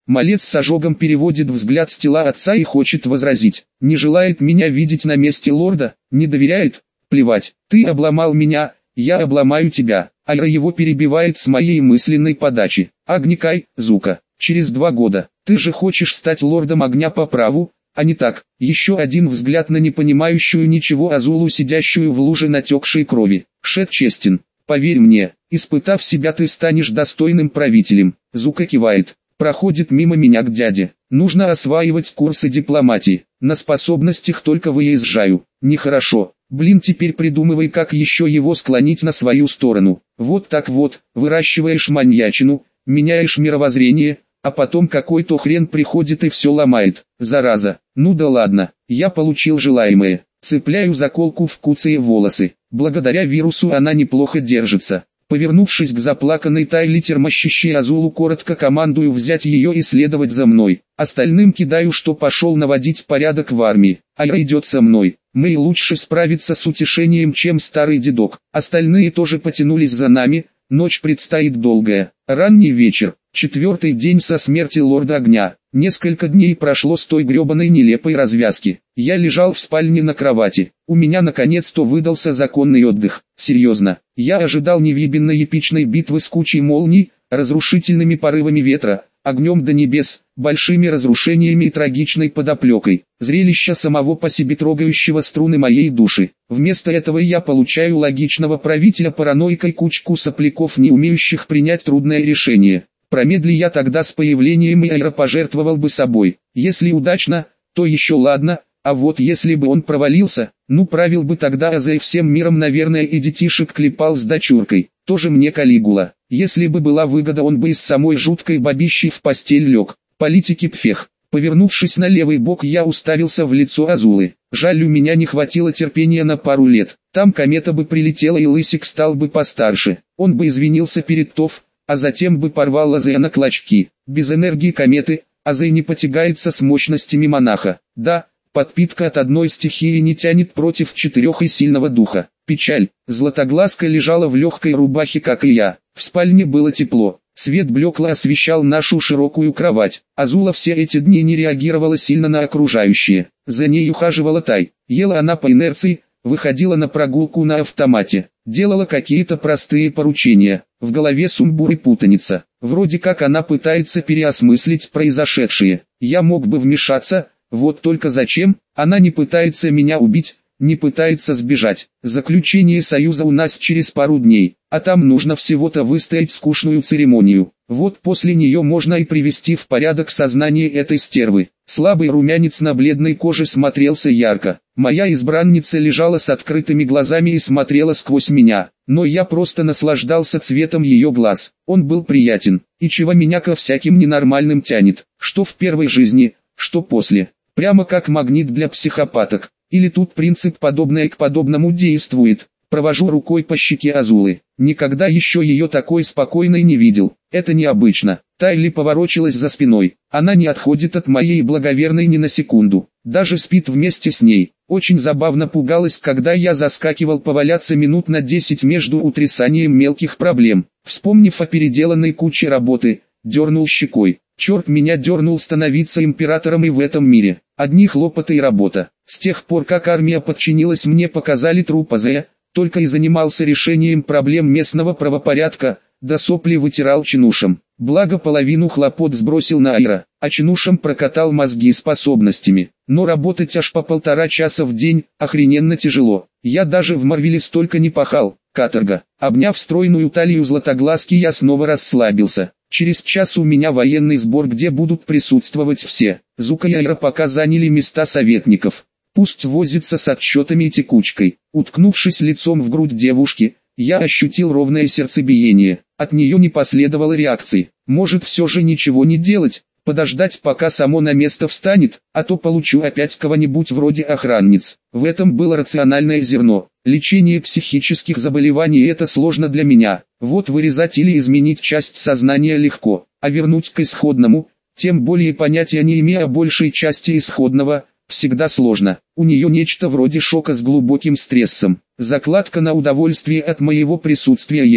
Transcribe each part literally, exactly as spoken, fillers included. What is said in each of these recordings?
Малец с ожогом переводит взгляд с тела отца и хочет возразить. Не желает меня видеть на месте лорда, не доверяет? Плевать, ты обломал меня, я обломаю тебя. Айра его перебивает с моей мысленной подачи. Агникай, Зука, через два года, ты же хочешь стать лордом огня по праву, а не так. Еще один взгляд на непонимающую ничего Азулу, сидящую в луже натекшей крови. Шет честен, поверь мне, испытав себя, ты станешь достойным правителем. Зука кивает, проходит мимо меня к дяде. Нужно осваивать курсы дипломатии, на способностях только выезжаю. Нехорошо. Блин, теперь придумывай, как еще его склонить на свою сторону. Вот так вот, выращиваешь маньячину, меняешь мировоззрение, а потом какой-то хрен приходит и все ломает. Зараза. Ну да ладно, я получил желаемое. Цепляю заколку в куцые волосы. Благодаря вирусу она неплохо держится. Повернувшись к заплаканной Тайли, термощущей Азулу, коротко командую взять ее и следовать за мной. Остальным кидаю, что пошел наводить порядок в армии. Айра идет со мной. Мэй лучше справится с утешением, чем старый дедок. Остальные тоже потянулись за нами. Ночь предстоит долгая. Ранний вечер. Четвертый день со смерти лорда огня. Несколько дней прошло с той гребаной нелепой развязки. Я лежал в спальне на кровати. У меня наконец-то выдался законный отдых. Серьезно, я ожидал невъебенной эпичной битвы с кучей молний, разрушительными порывами ветра, огнем до небес, большими разрушениями и трагичной подоплекой. Зрелище самого по себе трогающего струны моей души. Вместо этого я получаю логичного правителя параноикой, кучку сопляков, не умеющих принять трудное решение. Промедли я тогда с появлением, и Айра пожертвовал бы собой. Если удачно, то еще ладно, а вот если бы он провалился, ну правил бы тогда Азей всем миром, наверное, и детишек клепал с дочуркой. Тоже мне Калигула. Если бы была выгода, он бы из самой жуткой бабищи в постель лег. Политики пфех. Повернувшись на левый бок, я уставился в лицо Азулы. Жаль, у меня не хватило терпения на пару лет. Там комета бы прилетела и Лысик стал бы постарше. Он бы извинился перед Тоф, а затем бы порвал Азея на клочки. Без энергии кометы, Азей не потягается с мощностями монаха. Да, подпитка от одной стихии не тянет против четырех и сильного духа. Печаль. Златоглазка лежала в легкой рубахе, как и я. В спальне было тепло. Свет блекло освещал нашу широкую кровать. Азула все эти дни не реагировала сильно на окружающее. За ней ухаживала Тай. Ела она по инерции, выходила на прогулку на автомате. Делала какие-то простые поручения. В голове сумбур и путаница. Вроде как она пытается переосмыслить произошедшее. Я мог бы вмешаться, вот только зачем? Она не пытается меня убить, не пытается сбежать. Заключение союза у нас через пару дней, а там нужно всего-то выстоять скучную церемонию. Вот после нее можно и привести в порядок сознание этой стервы. Слабый румянец на бледной коже смотрелся ярко. Моя избранница лежала с открытыми глазами и смотрела сквозь меня, но я просто наслаждался цветом ее глаз. Он был приятен, и чего меня ко всяким ненормальным тянет, что в первой жизни, что после. Прямо как магнит для психопаток. Или тут принцип подобное к подобному действует. Провожу рукой по щеке Азулы. Никогда еще ее такой спокойной не видел. Это необычно. Тайли поворочилась за спиной. Она не отходит от моей благоверной ни на секунду. Даже спит вместе с ней. Очень забавно пугалась, когда я заскакивал поваляться минут на десять между утрясанием мелких проблем. Вспомнив о переделанной куче работы, дернул щекой. Черт меня дернул становиться императором и в этом мире. Одни хлопоты и работа. С тех пор, как армия подчинилась мне, показали труп Азея, только и занимался решением проблем местного правопорядка, да сопли вытирал чинушам. Благо половину хлопот сбросил на Айра, а чинушам прокатал мозги способностями. Но работать аж по полтора часа в день, охрененно тяжело. Я даже в Марвеле столько не пахал. Каторга. Обняв стройную талию Златоглазки, я снова расслабился. Через час у меня военный сбор, где будут присутствовать все. Зука и Айра пока заняли места советников. Пусть возится с отчетами и текучкой. Уткнувшись лицом в грудь девушки, я ощутил ровное сердцебиение. От нее не последовало реакции. Может, все же ничего не делать, подождать, пока само на место встанет, а то получу опять кого-нибудь вроде охранниц. В этом было рациональное зерно. Лечение психических заболеваний — это сложно для меня. Вот вырезать или изменить часть сознания легко, а вернуть к исходному, тем более понятия не имея большей части исходного, всегда сложно. У нее нечто вроде шока с глубоким стрессом. Закладка на удовольствие от моего присутствия есть.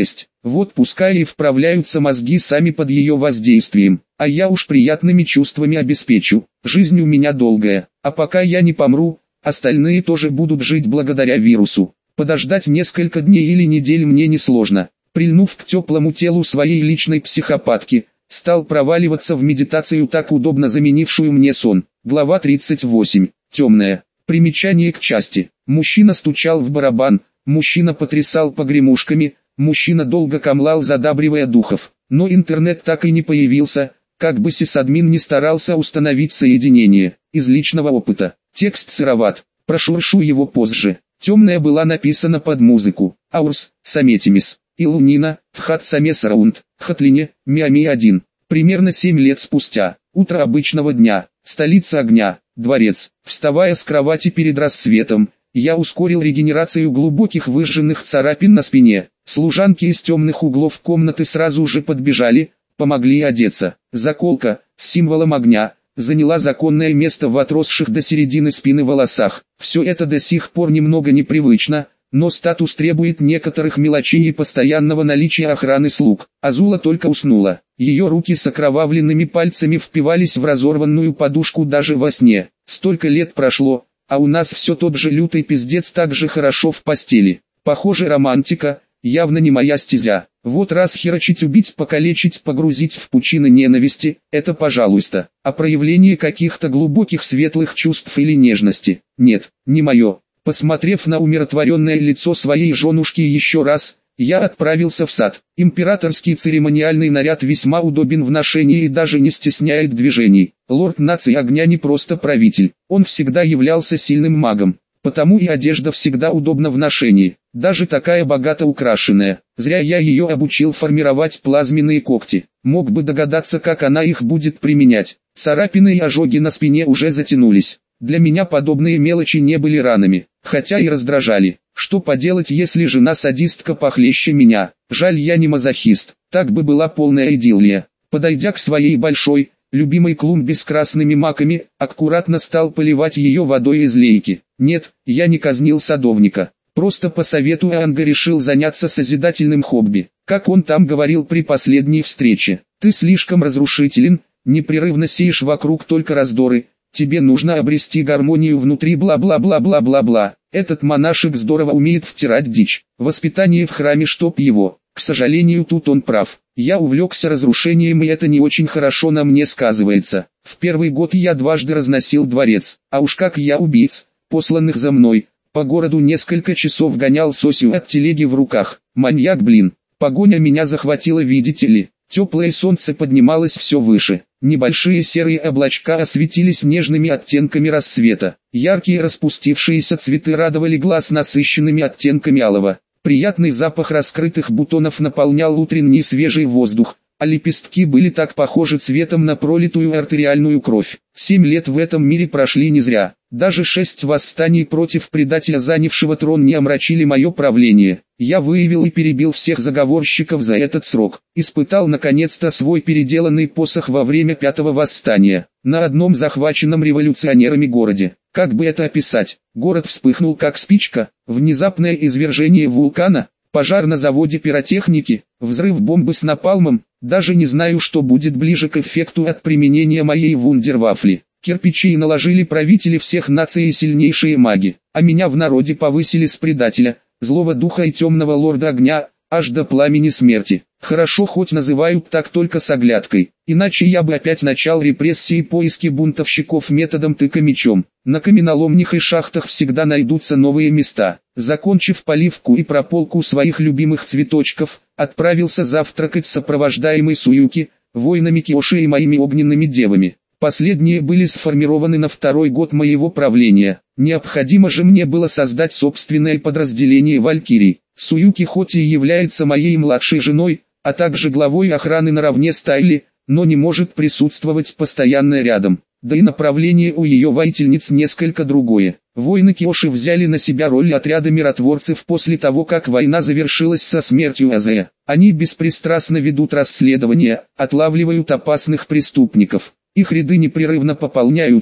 Вот пускай и вправляются мозги сами под ее воздействием, а я уж приятными чувствами обеспечу. Жизнь у меня долгая, а пока я не помру, остальные тоже будут жить благодаря вирусу. Подождать несколько дней или недель мне несложно. Прильнув к теплому телу своей личной психопатки, стал проваливаться в медитацию, так удобно заменившую мне сон. Глава тридцать восемь. Темная. Примечание к части. Мужчина стучал в барабан, мужчина потрясал погремушками, мужчина долго камлал, задабривая духов. Но интернет так и не появился, как бы сисадмин не старался установить соединение. Из личного опыта. Текст сыроват. Прошуршу его позже. Темная была написана под музыку. Аурс, Саметимис. Илунина, Тхат Самесараунд, Хатлине, Миами один. Примерно семь лет спустя. Утро обычного дня. Столица огня. Дворец. Вставая с кровати перед рассветом, я ускорил регенерацию глубоких выжженных царапин на спине. Служанки из темных углов комнаты сразу же подбежали, помогли одеться. Заколка, с символом огня, заняла законное место в отросших до середины спины волосах. Все это до сих пор немного непривычно, но статус требует некоторых мелочей и постоянного наличия охраны слуг. Азула только уснула. Ее руки с окровавленными пальцами впивались в разорванную подушку даже во сне. Столько лет прошло, а у нас все тот же лютый пиздец, так же хорошо в постели. Похоже, романтика, явно не моя стезя. Вот раз херачить, убить, покалечить, погрузить в пучины ненависти, это пожалуйста. А проявление каких-то глубоких светлых чувств или нежности, нет, не мое. Посмотрев на умиротворенное лицо своей женушки еще раз, я отправился в сад. Императорский церемониальный наряд весьма удобен в ношении и даже не стесняет движений. Лорд нации огня не просто правитель, он всегда являлся сильным магом, потому и одежда всегда удобна в ношении, даже такая богато украшенная. Зря я ее обучил формировать плазменные когти, мог бы догадаться, как она их будет применять. Царапины и ожоги на спине уже затянулись. Для меня подобные мелочи не были ранами, хотя и раздражали. Что поделать, если жена-садистка похлеще меня? Жаль, я не мазохист, так бы была полная идиллия. Подойдя к своей большой, любимой клумбе с красными маками, аккуратно стал поливать ее водой из лейки. Нет, я не казнил садовника. Просто по совету Анга решил заняться созидательным хобби. Как он там говорил при последней встрече: ты слишком разрушителен, непрерывно сеешь вокруг только раздоры. Тебе нужно обрести гармонию внутри, бла-бла-бла-бла-бла-бла. Этот монашек здорово умеет втирать дичь. Воспитание в храме, чтоб его. К сожалению, тут он прав. Я увлекся разрушением, и это не очень хорошо на мне сказывается. В первый год я дважды разносил дворец. А уж как я убийц, посланных за мной, по городу несколько часов гонял с осью от телеги в руках. Маньяк, блин. Погоня меня захватила, видите ли. Теплое солнце поднималось все выше. Небольшие серые облачка осветились нежными оттенками рассвета. Яркие распустившиеся цветы радовали глаз насыщенными оттенками алого. Приятный запах раскрытых бутонов наполнял утренний свежий воздух, а лепестки были так похожи цветом на пролитую артериальную кровь. Семь лет в этом мире прошли не зря. Даже шесть восстаний против предателя, занявшего трон, не омрачили мое правление. Я выявил и перебил всех заговорщиков за этот срок. Испытал наконец-то свой переделанный посох во время пятого восстания, на одном захваченном революционерами городе. Как бы это описать? Город вспыхнул как спичка, внезапное извержение вулкана, пожар на заводе пиротехники, взрыв бомбы с напалмом. Даже не знаю, что будет ближе к эффекту от применения моей вундервафли. Кирпичи наложили правители всех наций и сильнейшие маги, а меня в народе повысили с предателя, злого духа и темного лорда огня, аж до пламени смерти. Хорошо хоть называют так только с оглядкой, иначе я бы опять начал репрессии и поиски бунтовщиков методом тыка мечом. На каменоломнях и шахтах всегда найдутся новые места. Закончив поливку и прополку своих любимых цветочков, отправился завтракать сопровождаемый Суюки, воинами Киоши и моими огненными девами. Последние были сформированы на второй год моего правления. Необходимо же мне было создать собственное подразделение валькирий. Суюки хоть и является моей младшей женой, а также главой охраны наравне с Тайли, но не может присутствовать постоянно рядом. Да и направление у ее воительниц несколько другое. Воины Киоши взяли на себя роль отряда миротворцев после того, как война завершилась со смертью Азея. Они беспристрастно ведут расследования, отлавливают опасных преступников. Их ряды непрерывно пополняются,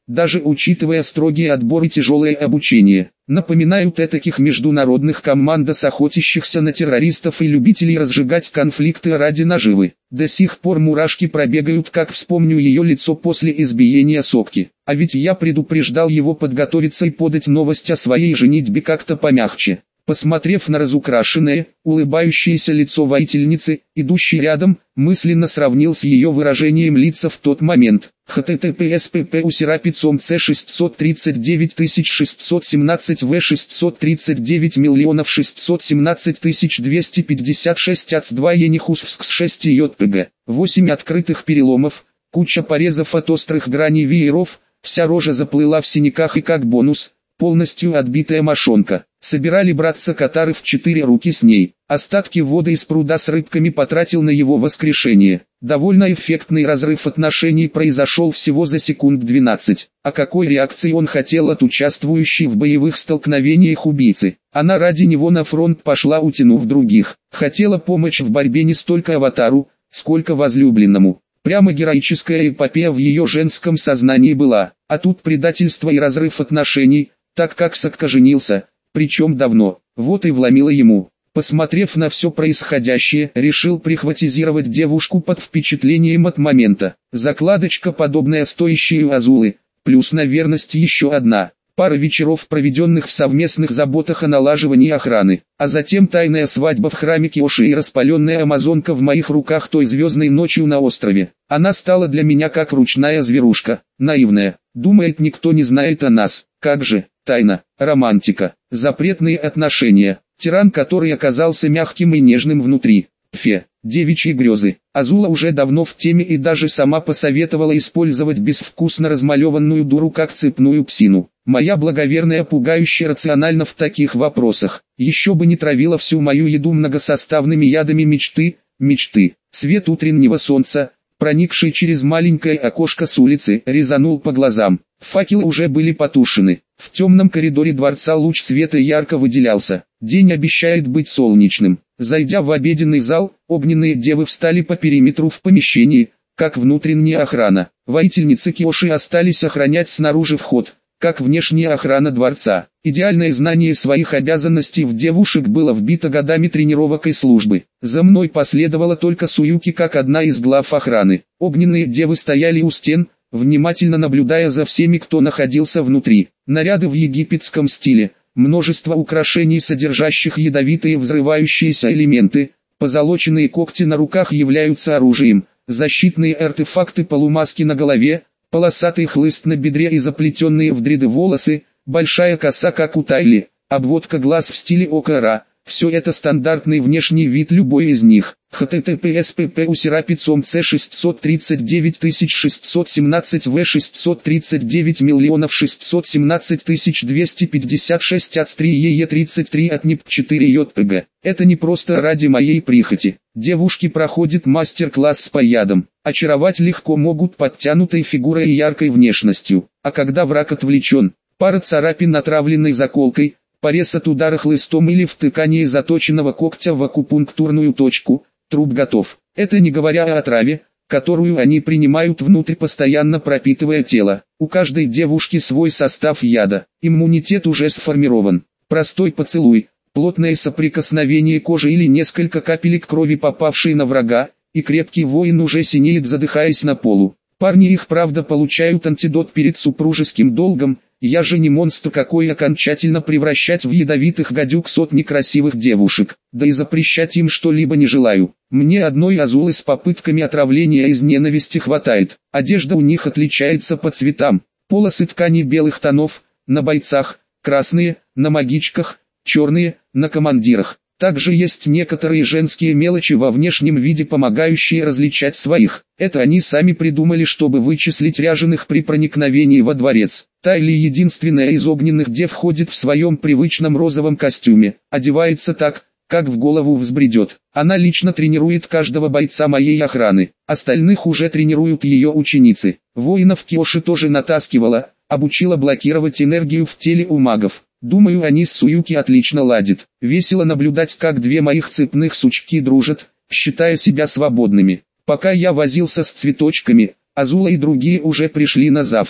даже учитывая строгий отбор и тяжелое обучение. Напоминают этаких международных командос охотящихся на террористов и любителей разжигать конфликты ради наживы. До сих пор мурашки пробегают, как вспомню ее лицо после избиения Сокки. А ведь я предупреждал его подготовиться и подать новость о своей женитьбе как-то помягче. Посмотрев на разукрашенное, улыбающееся лицо воительницы, идущей рядом, мысленно сравнил с ее выражением лица в тот момент. https pp усерапицом c шестьсот тридцать девять тысяч шестьсот семнадцать в шестьсот тридцать девять миллионов шестьсот семнадцать тысяч двести пятьдесят шесть ац два енихусвскс шесть йпг. восемь открытых переломов, куча порезов от острых граней вееров, вся рожа заплыла в синяках и как бонус, полностью отбитая мошонка. Собирали братца Катары в четыре руки с ней. Остатки воды из пруда с рыбками потратил на его воскрешение. Довольно эффектный разрыв отношений произошел всего за секунд двенадцать. А какой реакции он хотел от участвующей в боевых столкновениях убийцы? Она ради него на фронт пошла, утянув других. Хотела помочь в борьбе не столько аватару, сколько возлюбленному. Прямо героическая эпопея в ее женском сознании была. А тут предательство и разрыв отношений, так как Сокка женился. Причем давно, вот и вломила ему. Посмотрев на все происходящее, решил прихватизировать девушку под впечатлением от момента. Закладочка, подобная стоящей у Азулы, плюс на верность еще одна. Пара вечеров, проведенных в совместных заботах о налаживании охраны, а затем тайная свадьба в храме Киоши и распаленная амазонка в моих руках той звездной ночью на острове. Она стала для меня как ручная зверушка, наивная, думает, никто не знает о нас. Как же, тайна, романтика, запретные отношения, тиран, который оказался мягким и нежным внутри. Фе, девичьи грезы. Азула уже давно в теме и даже сама посоветовала использовать безвкусно размалеванную дуру как цепную псину. Моя благоверная пугающе рациональна в таких вопросах. Еще бы не травила всю мою еду многосоставными ядами мечты, мечты. Свет утреннего солнца, проникший через маленькое окошко с улицы, резанул по глазам. Факелы уже были потушены. В темном коридоре дворца луч света ярко выделялся. День обещает быть солнечным. Зайдя в обеденный зал, огненные девы встали по периметру в помещении, как внутренняя охрана. Воительницы Киоши остались охранять снаружи вход, как внешняя охрана дворца. Идеальное знание своих обязанностей в девушек было вбито годами тренировок и службы. За мной последовала только Суюки как одна из глав охраны. Огненные девы стояли у стен, внимательно наблюдая за всеми, кто находился внутри. Наряды в египетском стиле, множество украшений, содержащих ядовитые взрывающиеся элементы, позолоченные когти на руках являются оружием, защитные артефакты, полумаски на голове, полосатый хлыст на бедре и заплетенные в дреды волосы, большая коса как у Тайли, обводка глаз в стиле Окара. Все это стандартный внешний вид любой из них. https pp усерапицом c шестьсот тридцать девять тысяч шестьсот семнадцать в шестьсот тридцать девять миллионов шестьсот семнадцать тысяч двести пятьдесят шесть ац три е тридцать три от нип четыре йпг. Это не просто ради моей прихоти. Девушки проходят мастер-класс по ядам. Очаровать легко могут подтянутой фигурой и яркой внешностью. А когда враг отвлечен, пара царапин отравленной заколкой, порез от удара хлыстом или втыкание заточенного когтя в акупунктурную точку, труп готов. Это не говоря о отраве, которую они принимают внутрь, постоянно пропитывая тело. У каждой девушки свой состав яда, иммунитет уже сформирован. Простой поцелуй, плотное соприкосновение кожи или несколько капелек крови, попавшие на врага, и крепкий воин уже синеет, задыхаясь на полу. Парни их правда получают антидот перед супружеским долгом. Я же не монстр какой окончательно превращать в ядовитых гадюк сотни красивых девушек, да и запрещать им что-либо не желаю. Мне одной Азулы с попытками отравления из ненависти хватает. Одежда у них отличается по цветам. Полосы ткани белых тонов, на бойцах, красные, на магичках, черные, на командирах. Также есть некоторые женские мелочи во внешнем виде, помогающие различать своих. Это они сами придумали, чтобы вычислить ряженых при проникновении во дворец. Тайли, единственная из огненных дев, ходит в своем привычном розовом костюме, одевается так, как в голову взбредет. Она лично тренирует каждого бойца моей охраны, остальных уже тренируют ее ученицы. Воинов Киоши тоже натаскивала, обучила блокировать энергию в теле у магов. Думаю, они с Суюки отлично ладят. Весело наблюдать, как две моих цепных сучки дружат, считая себя свободными. Пока я возился с цветочками, Азула и другие уже пришли на завтрак.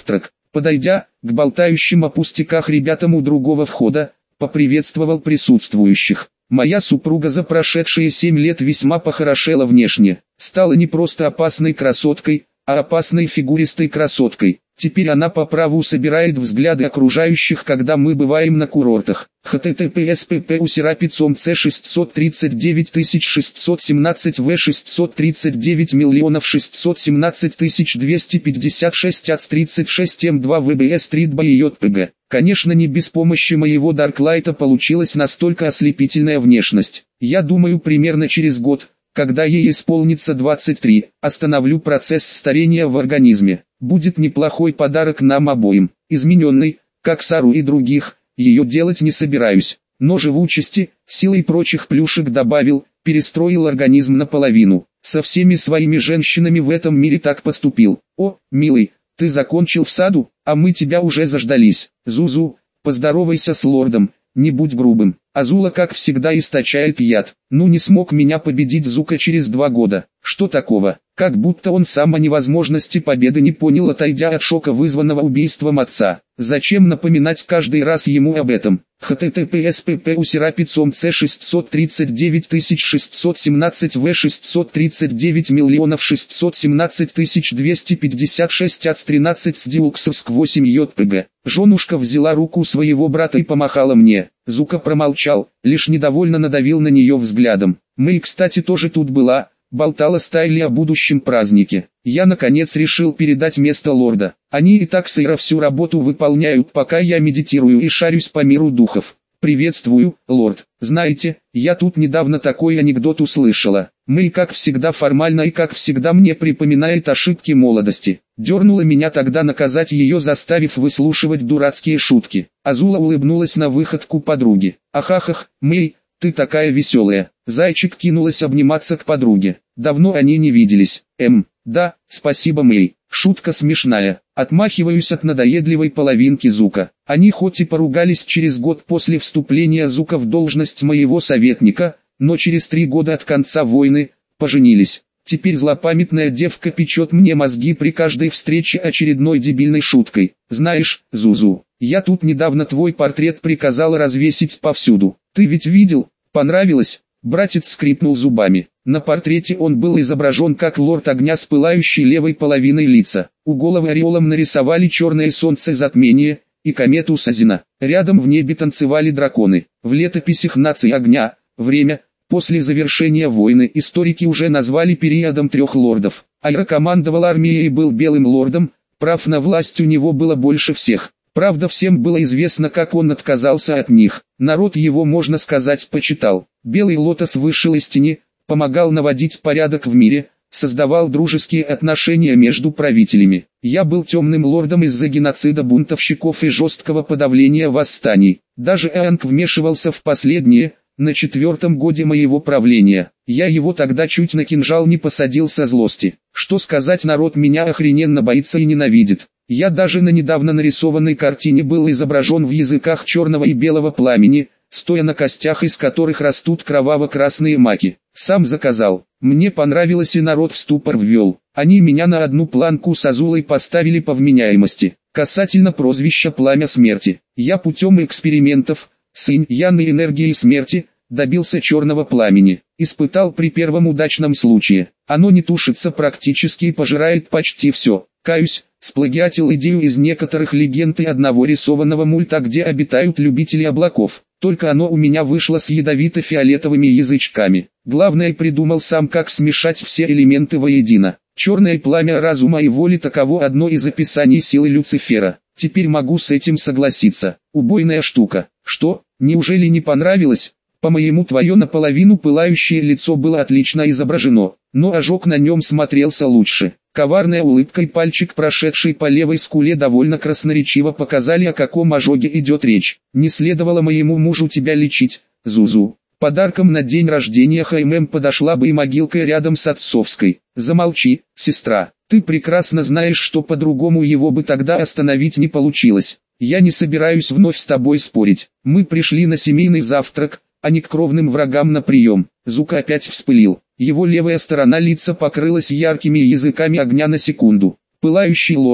Подойдя к болтающим о пустяках ребятам у другого входа, поприветствовал присутствующих. Моя супруга за прошедшие семь лет весьма похорошела внешне, стала не просто опасной красоткой, а опасной фигуристой красоткой. Теперь она по праву собирает взгляды окружающих, когда мы бываем на курортах. https pp усерапицом c шестьсот тридцать девять тысяч шестьсот семнадцать в шестьсот тридцать девять миллионов шестьсот семнадцать тысяч двести пятьдесят шесть ац тридцать шесть эм два вбс стрит by jpg. Конечно, не без помощи моего Дарклайта получилась настолько ослепительная внешность. Я думаю, примерно через год, когда ей исполнится двадцать три, остановлю процесс старения в организме. Будет неплохой подарок нам обоим. Измененный, как Сару и других, ее делать не собираюсь. Но живучести, силой прочих плюшек добавил, перестроил организм наполовину. Со всеми своими женщинами в этом мире так поступил. О, милый, ты закончил в саду, а мы тебя уже заждались. Зузу, поздоровайся с лордом, не будь грубым. Азула как всегда источает яд. Ну не смог меня победить Зука через два года. Что такого? Как будто он сам о невозможности победы не понял, отойдя от шока, вызванного убийством отца. Зачем напоминать каждый раз ему об этом? https pp усерапицом c шестьсот тридцать девять тысяч шестьсот семнадцать в шестьсот тридцать девять миллионов шестьсот семнадцать тысяч двести пятьдесят шесть ац тринадцать сдиуксовск восемь jpg. Женушка взяла руку своего брата и помахала мне. Зука промолчал, лишь недовольно надавил на нее взглядом. Мы, кстати, тоже тут была. Болтала с Тайли о будущем празднике. Я наконец решил передать место лорда. Они и так с Ира всю работу выполняют, пока я медитирую и шарюсь по миру духов. Приветствую, лорд. Знаете, я тут недавно такой анекдот услышала. Мы, как всегда, формально и как всегда мне припоминает ошибки молодости. Дернула меня тогда наказать ее, заставив выслушивать дурацкие шутки. Азула улыбнулась на выходку подруги. Ахахах, Мэй, ты такая веселая. Зайчик кинулась обниматься к подруге. Давно они не виделись. Эм, да, спасибо, Мэй. Шутка смешная. Отмахиваюсь от надоедливой половинки Зука. Они хоть и поругались через год после вступления Зука в должность моего советника, но через три года от конца войны поженились. Теперь злопамятная девка печет мне мозги при каждой встрече очередной дебильной шуткой. Знаешь, Зузу, я тут недавно твой портрет приказала развесить повсюду. Ты ведь видел? Понравилось? Братец скрипнул зубами. На портрете он был изображен как лорд огня с пылающей левой половиной лица. У головы ореолом нарисовали черное солнце затмение и комету Сазина. Рядом в небе танцевали драконы. В летописях нации огня, время, после завершения войны историки уже назвали периодом трех лордов. Айра командовал армией и был белым лордом, прав на власть у него было больше всех. Правда, всем было известно, как он отказался от них. Народ его, можно сказать, почитал. Белый лотос вышел из тени, помогал наводить порядок в мире, создавал дружеские отношения между правителями. Я был темным лордом из-за геноцида бунтовщиков и жесткого подавления восстаний. Даже Эанг вмешивался в последние, на четвертом годе моего правления. Я его тогда чуть на кинжал не посадил со злости. Что сказать, народ меня охрененно боится и ненавидит. Я даже на недавно нарисованной картине был изображен в языках черного и белого пламени, стоя на костях, из которых растут кроваво-красные маки. Сам заказал. Мне понравилось, и народ в ступор ввел. Они меня на одну планку с Азулой поставили по вменяемости. Касательно прозвища «Пламя смерти», я путем экспериментов, с инь-ян и энергией смерти, добился черного пламени. Испытал при первом удачном случае. Оно не тушится практически и пожирает почти все. Каюсь, сплагиатил идею из некоторых легенд и одного рисованного мульта, где обитают любители облаков. Только оно у меня вышло с ядовито-фиолетовыми язычками. Главное, придумал сам, как смешать все элементы воедино. Черное пламя разума и воли — таково одно из описаний силы Люцифера. Теперь могу с этим согласиться. Убойная штука. Что, неужели не понравилось? По-моему, твое наполовину пылающее лицо было отлично изображено, но ожог на нем смотрелся лучше. Коварная улыбка и пальчик, прошедший по левой скуле, довольно красноречиво показали, о каком ожоге идет речь. Не следовало моему мужу тебя лечить, Зузу. Подарком на день рождения Хаймэм подошла бы и могилка рядом с отцовской. Замолчи, сестра. Ты прекрасно знаешь, что по-другому его бы тогда остановить не получилось. Я не собираюсь вновь с тобой спорить. Мы пришли на семейный завтрак, а не к кровным врагам на прием. Зука опять вспылил. Его левая сторона лица покрылась яркими языками огня на секунду. Пылающий лорд,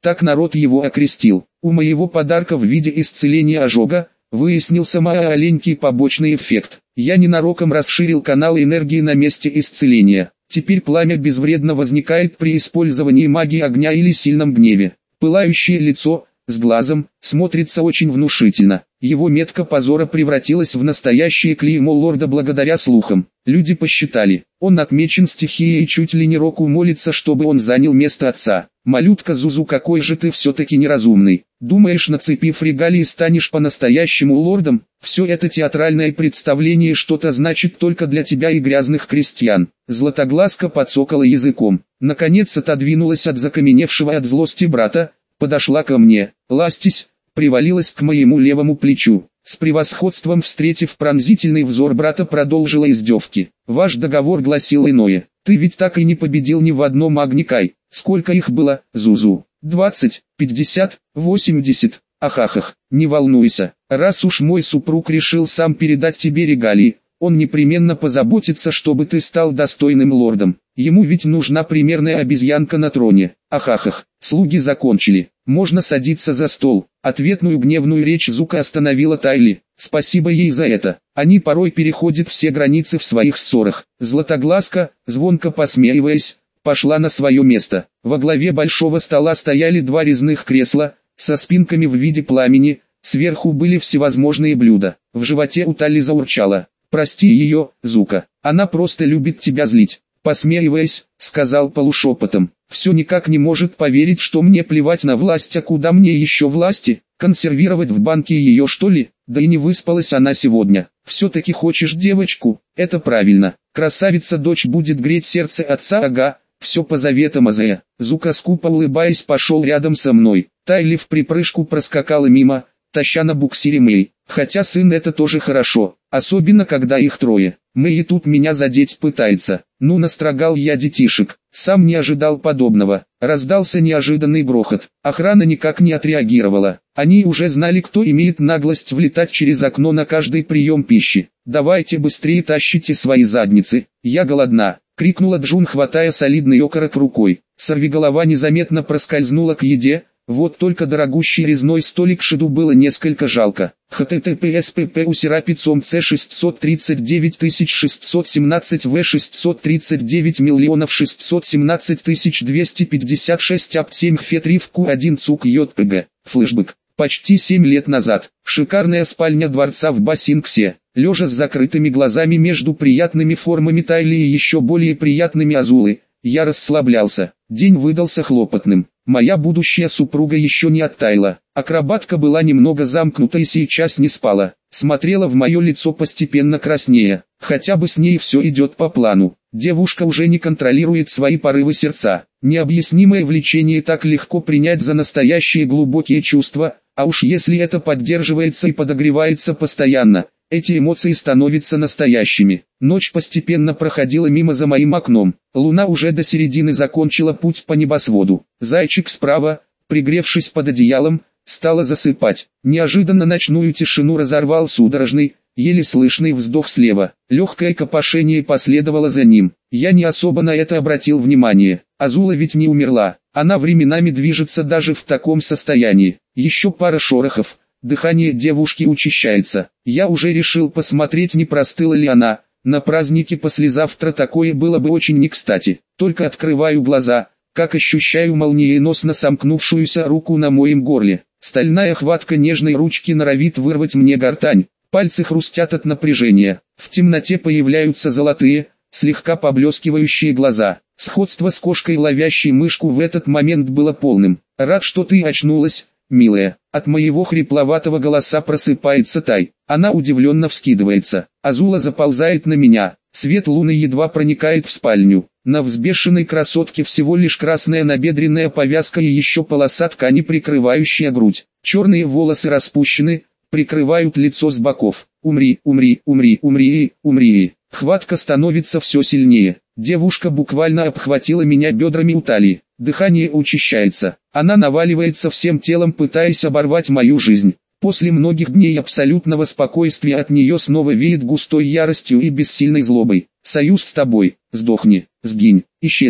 так народ его окрестил. У моего подарка в виде исцеления ожога, выяснился маленький побочный эффект. Я ненароком расширил канал энергии на месте исцеления. Теперь пламя безвредно возникает при использовании магии огня или сильном гневе. Пылающее лицо, с глазом, смотрится очень внушительно. Его метка позора превратилась в настоящее клеймо лорда благодаря слухам. Люди посчитали, он отмечен стихией и чуть ли не Року молится, чтобы он занял место отца. Малютка Зузу, какой же ты все-таки неразумный. Думаешь, нацепив регалии, станешь по-настоящему лордом? Все это театральное представление что-то значит только для тебя и грязных крестьян. Златоглазка подсокала языком. Наконец отодвинулась от закаменевшего от злости брата, подошла ко мне, ластись, привалилась к моему левому плечу. С превосходством встретив пронзительный взор брата, продолжила издевки. Ваш договор гласил иное. Ты ведь так и не победил ни в одном Агникай. Сколько их было, Зузу? Двадцать, пятьдесят, восемьдесят. Ахахах, не волнуйся. Раз уж мой супруг решил сам передать тебе регалии, он непременно позаботится, чтобы ты стал достойным лордом. Ему ведь нужна примерная обезьянка на троне. Ахахах, слуги закончили. Можно садиться за стол. Ответную гневную речь Зука остановила Тайли. Спасибо ей за это. Они порой переходят все границы в своих ссорах. Златоглазка, звонко посмеиваясь, пошла на свое место. Во главе большого стола стояли два резных кресла, со спинками в виде пламени, сверху были всевозможные блюда. В животе у Тайли заурчало. «Прости ее, Зука, она просто любит тебя злить». Посмеиваясь, сказал полушепотом. «Все никак не может поверить, что мне плевать на власть, а куда мне еще власти? Консервировать в банке ее, что ли? Да и не выспалась она сегодня. Все-таки хочешь девочку? Это правильно. Красавица-дочь будет греть сердце отца, ага». Все по заветам Азея. Зука, скупо улыбаясь, пошел рядом со мной. Тайли в припрыжку проскакала мимо, таща на буксире Мэй. Хотя сын, это тоже хорошо, особенно когда их трое. Мэй и тут меня задеть пытается. Ну, настрогал я детишек. Сам не ожидал подобного. Раздался неожиданный грохот. Охрана никак не отреагировала. Они уже знали, кто имеет наглость влетать через окно на каждый прием пищи. «Давайте быстрее тащите свои задницы, я голодна», — крикнула Джун, хватая солидный окорок рукой. Сорвиголова незаметно проскользнула к еде. Вот только дорогущий резной столик Шиду было несколько жалко. https pp у серапицом c шестьсот тридцать девять тысяч шестьсот семнадцать в шестьсот тридцать девять миллионов шестьсот семнадцать тысяч двести пятьдесят шесть апт семь фе три в ку один цук йпг. Флэшбэк. Почти семь лет назад. Шикарная спальня дворца в Бассинксе. Лежа с закрытыми глазами между приятными формами Тайли и еще более приятными Азулы, я расслаблялся. День выдался хлопотным. Моя будущая супруга еще не оттаяла. Акробатка была немного замкнута и сейчас не спала. Смотрела в мое лицо постепенно краснея. Хотя бы с ней все идет по плану. Девушка уже не контролирует свои порывы сердца. Необъяснимое влечение так легко принять за настоящие глубокие чувства, а уж если это поддерживается и подогревается постоянно, эти эмоции становятся настоящими. Ночь постепенно проходила мимо за моим окном. Луна уже до середины закончила путь по небосводу. Зайчик справа, пригревшись под одеялом, стала засыпать. Неожиданно ночную тишину разорвал судорожный, еле слышный вздох слева. Легкое копошение последовало за ним. Я не особо на это обратил внимание. Азула ведь не умерла. Она временами движется даже в таком состоянии. Еще пара шорохов. Дыхание девушки учащается. Я уже решил посмотреть, не простыла ли она. На празднике послезавтра такое было бы очень не кстати. Только открываю глаза, как ощущаю молниеносно сомкнувшуюся руку на моем горле. Стальная хватка нежной ручки норовит вырвать мне гортань. Пальцы хрустят от напряжения. В темноте появляются золотые, слегка поблескивающие глаза. Сходство с кошкой, ловящей мышку, в этот момент было полным. «Рад, что ты очнулась, милая». От моего хрипловатого голоса просыпается Тай. Она удивленно вскидывается. Азула заползает на меня. Свет луны едва проникает в спальню. На взбешенной красотке всего лишь красная набедренная повязка и еще полоса ткани, прикрывающая грудь. Черные волосы распущены, прикрывают лицо с боков. «Умри, умри, умри, умри, умри». Хватка становится все сильнее. Девушка буквально обхватила меня бедрами у талии. Дыхание учащается. Она наваливается всем телом, пытаясь оборвать мою жизнь. После многих дней абсолютного спокойствия от нее снова веет густой яростью и бессильной злобой. «Союз с тобой, сдохни, сгинь, исчезни».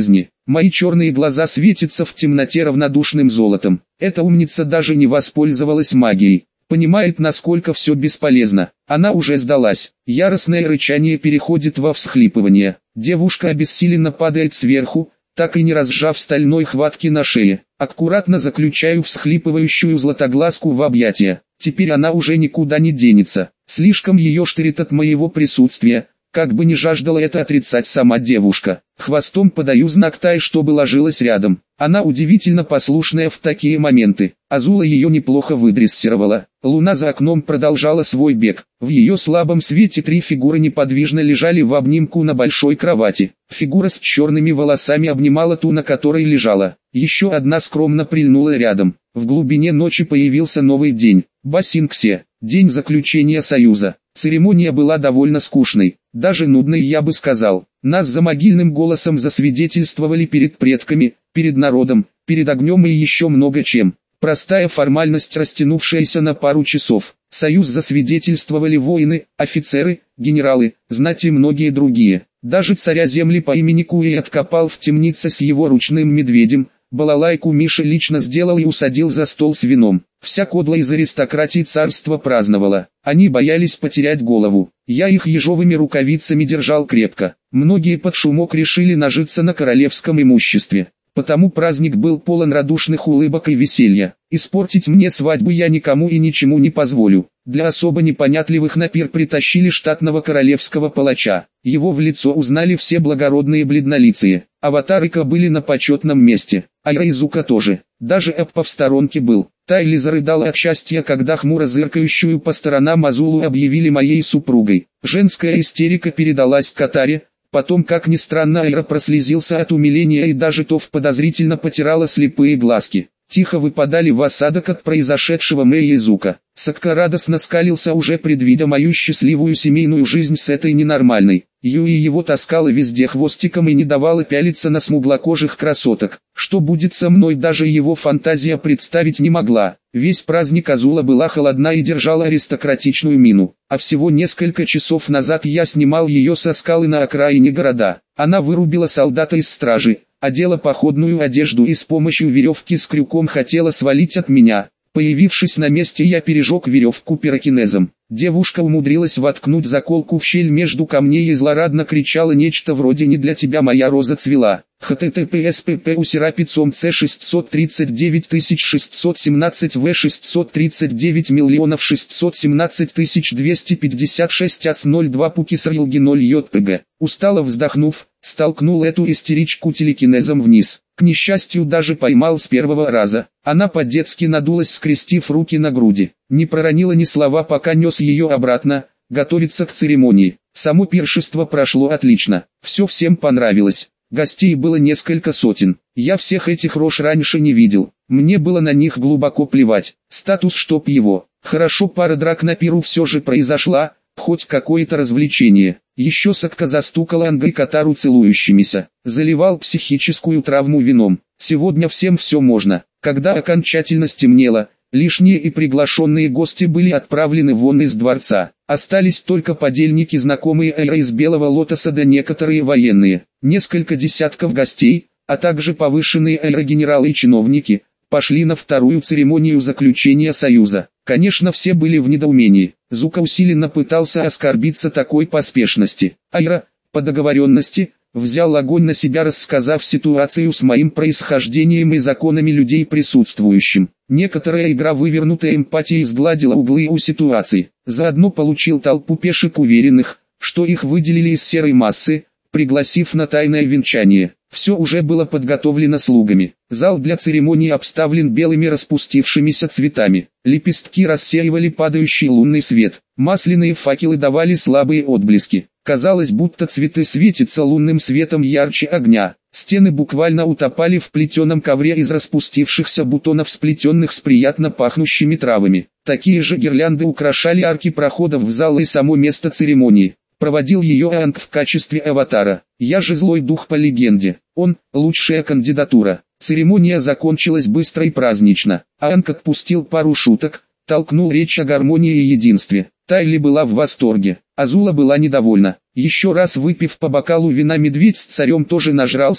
Мои черные глаза светятся в темноте равнодушным золотом. Эта умница даже не воспользовалась магией. Понимает, насколько все бесполезно. Она уже сдалась. Яростное рычание переходит во всхлипывание. Девушка обессиленно падает сверху, так и не разжав стальной хватки на шее. Аккуратно заключаю всхлипывающую златоглазку в объятия. Теперь она уже никуда не денется. Слишком ее штырит от моего присутствия, как бы не жаждала это отрицать сама девушка. Хвостом подаю знак Тай, чтобы ложилась рядом. Она удивительно послушная в такие моменты. Азула ее неплохо выдрессировала. Луна за окном продолжала свой бег. В ее слабом свете три фигуры неподвижно лежали в обнимку на большой кровати. Фигура с черными волосами обнимала ту, на которой лежала. Еще одна скромно прильнула рядом. В глубине ночи появился новый день. Басинксе. День заключения союза. Церемония была довольно скучной, даже нудной, я бы сказал. Нас за могильным голосом засвидетельствовали перед предками, перед народом, перед огнем и еще много чем. Простая формальность, растянувшаяся на пару часов. Союз засвидетельствовали воины, офицеры, генералы, знать и многие другие. Даже царя земли по имени Куи откопал в темнице с его ручным медведем. Балалайку Миша лично сделал и усадил за стол с вином. Вся кодла из аристократии царства праздновала. Они боялись потерять голову. Я их ежовыми рукавицами держал крепко. Многие под шумок решили нажиться на королевском имуществе. Потому праздник был полон радушных улыбок и веселья. Испортить мне свадьбу я никому и ничему не позволю. Для особо непонятливых на пир притащили штатного королевского палача. Его в лицо узнали все благородные бледнолицые. Аватарыка были на почетном месте. А Ирайзука тоже. Даже Эппа в сторонке был. Тайли зарыдала от счастья, когда хмуро зыркающую по сторонам Азулу объявили моей супругой. Женская истерика передалась Катаре. Потом, как ни странно, Айра прослезился от умиления и даже Тов подозрительно потирала слепые глазки. Тихо выпадали в осадок от произошедшего Мэйезука. Сакка радостно скалился, уже предвидя мою счастливую семейную жизнь с этой ненормальной. Юи его таскала везде хвостиком и не давала пялиться на смуглокожих красоток. Что будет со мной, даже его фантазия представить не могла. Весь праздник Азула была холодна и держала аристократичную мину. А всего несколько часов назад я снимал ее со скалы на окраине города. Она вырубила солдата из стражи, одела походную одежду и с помощью веревки с крюком хотела свалить от меня. Появившись на месте, я пережег веревку пирокинезом. Девушка умудрилась воткнуть заколку в щель между камней и злорадно кричала нечто вроде «Не для тебя моя роза цвела». https pp усерапицом c шестьсот тридцать девять тысяч шестьсот семнадцать в шестьсот тридцать девять миллионов шестьсот семнадцать тысяч двести пятьдесят шесть ац ноль два пукисрилги ноль йпг. Устало вздохнув, столкнул эту истеричку телекинезом вниз. К несчастью, даже поймал с первого раза. Она по-детски надулась, скрестив руки на груди. Не проронила ни слова, пока нес ее обратно, готовиться к церемонии. Само пиршество прошло отлично. Все всем понравилось. Гостей было несколько сотен. Я всех этих рож раньше не видел. Мне было на них глубоко плевать. Статус чтоб его. Хорошо, пара драк на пиру все же произошла, хоть какое-то развлечение. Еще Сакка застукала Анга и Катару целующимися. Заливал психическую травму вином. Сегодня всем все можно. Когда окончательно стемнело, лишние и приглашенные гости были отправлены вон из дворца. Остались только подельники, знакомые Эйра из Белого Лотоса, да некоторые военные. Несколько десятков гостей, а также повышенные Эйра генералы и чиновники, пошли на вторую церемонию заключения союза. Конечно, все были в недоумении. Зука усиленно пытался оскорбиться такой поспешности. Айра, по договоренности, взял огонь на себя, рассказав ситуацию с моим происхождением и законами людей присутствующим. Некоторая игра вывернутой эмпатии сгладила углы у ситуации. Заодно получил толпу пешек, уверенных, что их выделили из серой массы, пригласив на тайное венчание. Все уже было подготовлено слугами. Зал для церемонии обставлен белыми распустившимися цветами. Лепестки рассеивали падающий лунный свет. Масляные факелы давали слабые отблески. Казалось, будто цветы светятся лунным светом ярче огня. Стены буквально утопали в плетеном ковре из распустившихся бутонов, сплетенных с приятно пахнущими травами. Такие же гирлянды украшали арки проходов в зал и само место церемонии. Проводил ее Анг в качестве аватара. Я же злой дух по легенде. Он – лучшая кандидатура. Церемония закончилась быстро и празднично. Анг отпустил пару шуток, толкнул речь о гармонии и единстве. Тайли была в восторге. Азула была недовольна. Еще раз выпив по бокалу вина, медведь с царем тоже нажрался,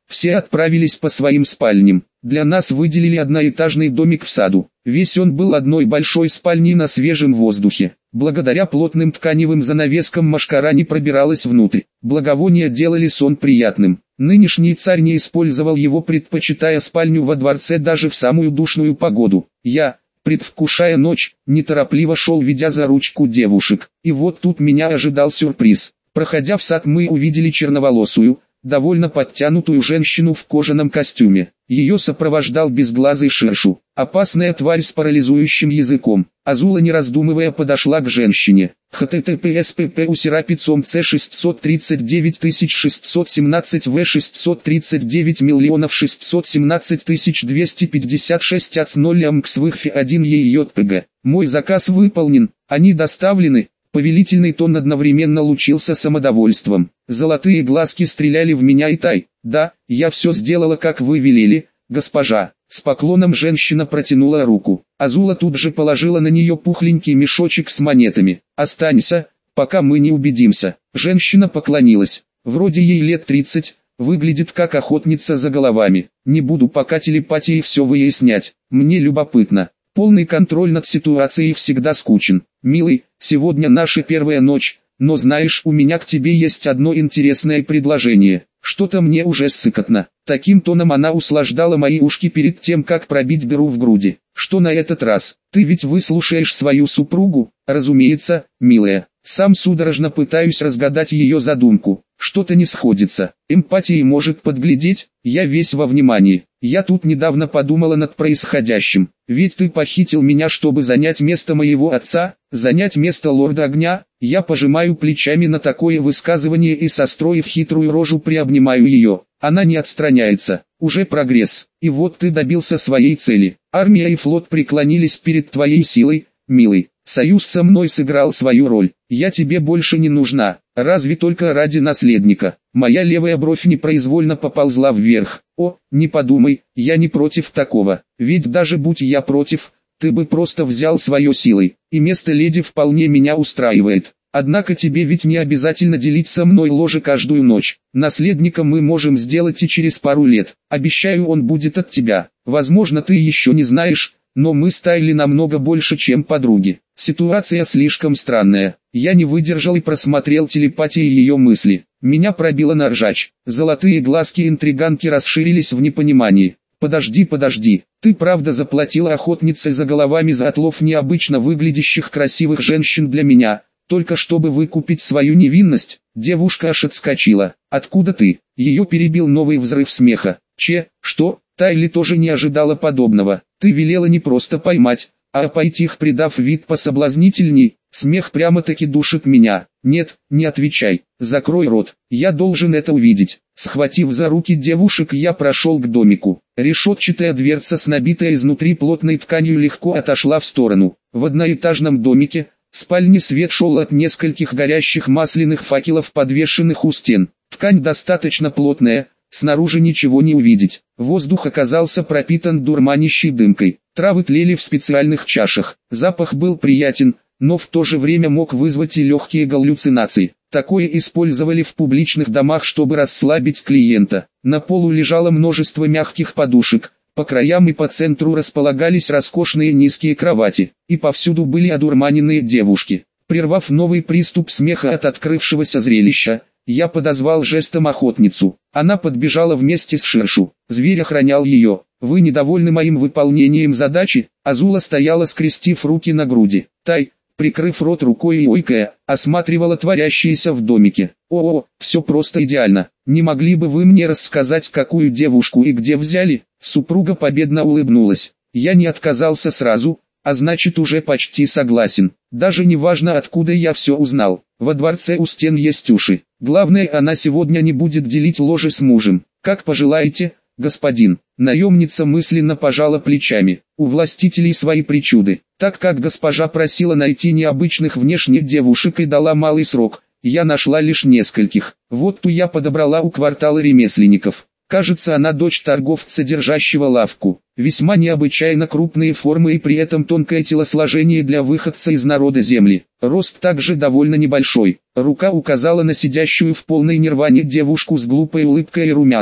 Все отправились по своим спальням. Для нас выделили одноэтажный домик в саду. Весь он был одной большой спальней на свежем воздухе. Благодаря плотным тканевым занавескам мошкара не пробиралась внутрь. Благовония делали сон приятным. Нынешний царь не использовал его, предпочитая спальню во дворце даже в самую душную погоду. Я, предвкушая ночь, неторопливо шел, ведя за ручку девушек. И вот тут меня ожидал сюрприз. Проходя в сад, мы увидели черноволосую, довольно подтянутую женщину в кожаном костюме. Ее сопровождал безглазый Шершу, опасная тварь с парализующим языком. Азула, не раздумывая, подошла к женщине. https pp усерапицом c шестьсот тридцать девять тысяч шестьсот семнадцать в шестьсот тридцать девять миллионов шестьсот семнадцать тысяч двести пятьдесят шесть ац ноль амкс выхфи один ейпг. Мой заказ выполнен, они доставлены. Повелительный тон одновременно лучился самодовольством. Золотые глазки стреляли в меня и тай. Да, я все сделала, как вы велели, госпожа. С поклоном женщина протянула руку. Азула тут же положила на нее пухленький мешочек с монетами. Останься, пока мы не убедимся. Женщина поклонилась. Вроде ей лет тридцать, выглядит как охотница за головами. Не буду пока телепатией все выяснять. Мне любопытно. Полный контроль над ситуацией всегда скучен. Милый, сегодня наша первая ночь, но знаешь, у меня к тебе есть одно интересное предложение. Что-то мне уже ссыкотно. Таким тоном она услаждала мои ушки перед тем, как пробить дыру в груди. Что на этот раз? Ты ведь выслушаешь свою супругу? Разумеется, милая. Сам судорожно пытаюсь разгадать ее задумку. Что-то не сходится. Эмпатией может подглядеть, я весь во внимании. Я тут недавно подумала над происходящим. Ведь ты похитил меня, чтобы занять место моего отца, занять место лорда огня. Я пожимаю плечами на такое высказывание и, состроив хитрую рожу, приобнимаю ее. Она не отстраняется. Уже прогресс. И вот ты добился своей цели. Армия и флот преклонились перед твоей силой, милый. Союз со мной сыграл свою роль. Я тебе больше не нужна, разве только ради наследника. Моя левая бровь непроизвольно поползла вверх. О, не подумай, я не против такого. Ведь даже будь я против, ты бы просто взял свое силой. И место леди вполне меня устраивает. Однако тебе ведь не обязательно делить со мной ложе каждую ночь. Наследника мы можем сделать и через пару лет. Обещаю, он будет от тебя. Возможно, ты еще не знаешь, но мы с Тайли намного больше, чем подруги. Ситуация слишком странная. Я не выдержал и просмотрел телепатией ее мысли. Меня пробило на ржач. Золотые глазки интриганки расширились в непонимании. Подожди, подожди. Ты правда заплатила охотнице за головами за отлов необычно выглядящих красивых женщин для меня, только чтобы выкупить свою невинность? Девушка аж отскочила. Откуда ты? Ее перебил новый взрыв смеха. Че, что? Тайли тоже не ожидала подобного. Ты велела не просто поймать, а опоить их, придав вид пособлазнительней. Смех прямо-таки душит меня. Нет, не отвечай. Закрой рот. Я должен это увидеть. Схватив за руки девушек, я прошел к домику. Решетчатая дверца с набитой изнутри плотной тканью легко отошла в сторону. В одноэтажном домике, спальни, свет шел от нескольких горящих масляных факелов, подвешенных у стен. Ткань достаточно плотная, снаружи ничего не увидеть. Воздух оказался пропитан дурманящей дымкой. Травы тлели в специальных чашах. Запах был приятен, но в то же время мог вызвать и легкие галлюцинации. Такое использовали в публичных домах, чтобы расслабить клиента. На полу лежало множество мягких подушек. По краям и по центру располагались роскошные низкие кровати. И повсюду были одурманенные девушки. Прервав новый приступ смеха от открывшегося зрелища, я подозвал жестом охотницу. Она подбежала вместе с Шершу. Зверь охранял ее. Вы недовольны моим выполнением задачи? Азула стояла, скрестив руки на груди. Тай, прикрыв рот рукой и ойкая, осматривала творящееся в домике. О-о, все просто идеально. Не могли бы вы мне рассказать, какую девушку и где взяли? Супруга победно улыбнулась. Я не отказался сразу, а значит уже почти согласен. Даже не важно, откуда я все узнал. Во дворце у стен есть уши. Главное, она сегодня не будет делить ложе с мужем. Как пожелаете, господин. Наемница мысленно пожала плечами. У властителей свои причуды. Так как госпожа просила найти необычных внешне девушек и дала малый срок, я нашла лишь нескольких. Вот ту я подобрала у квартала ремесленников. Кажется, она дочь торговца, держащего лавку. Весьма необычайно крупные формы и при этом тонкое телосложение для выходца из народа земли. Рост также довольно небольшой. Рука указала на сидящую в полной нирване девушку с глупой улыбкой и румянцем.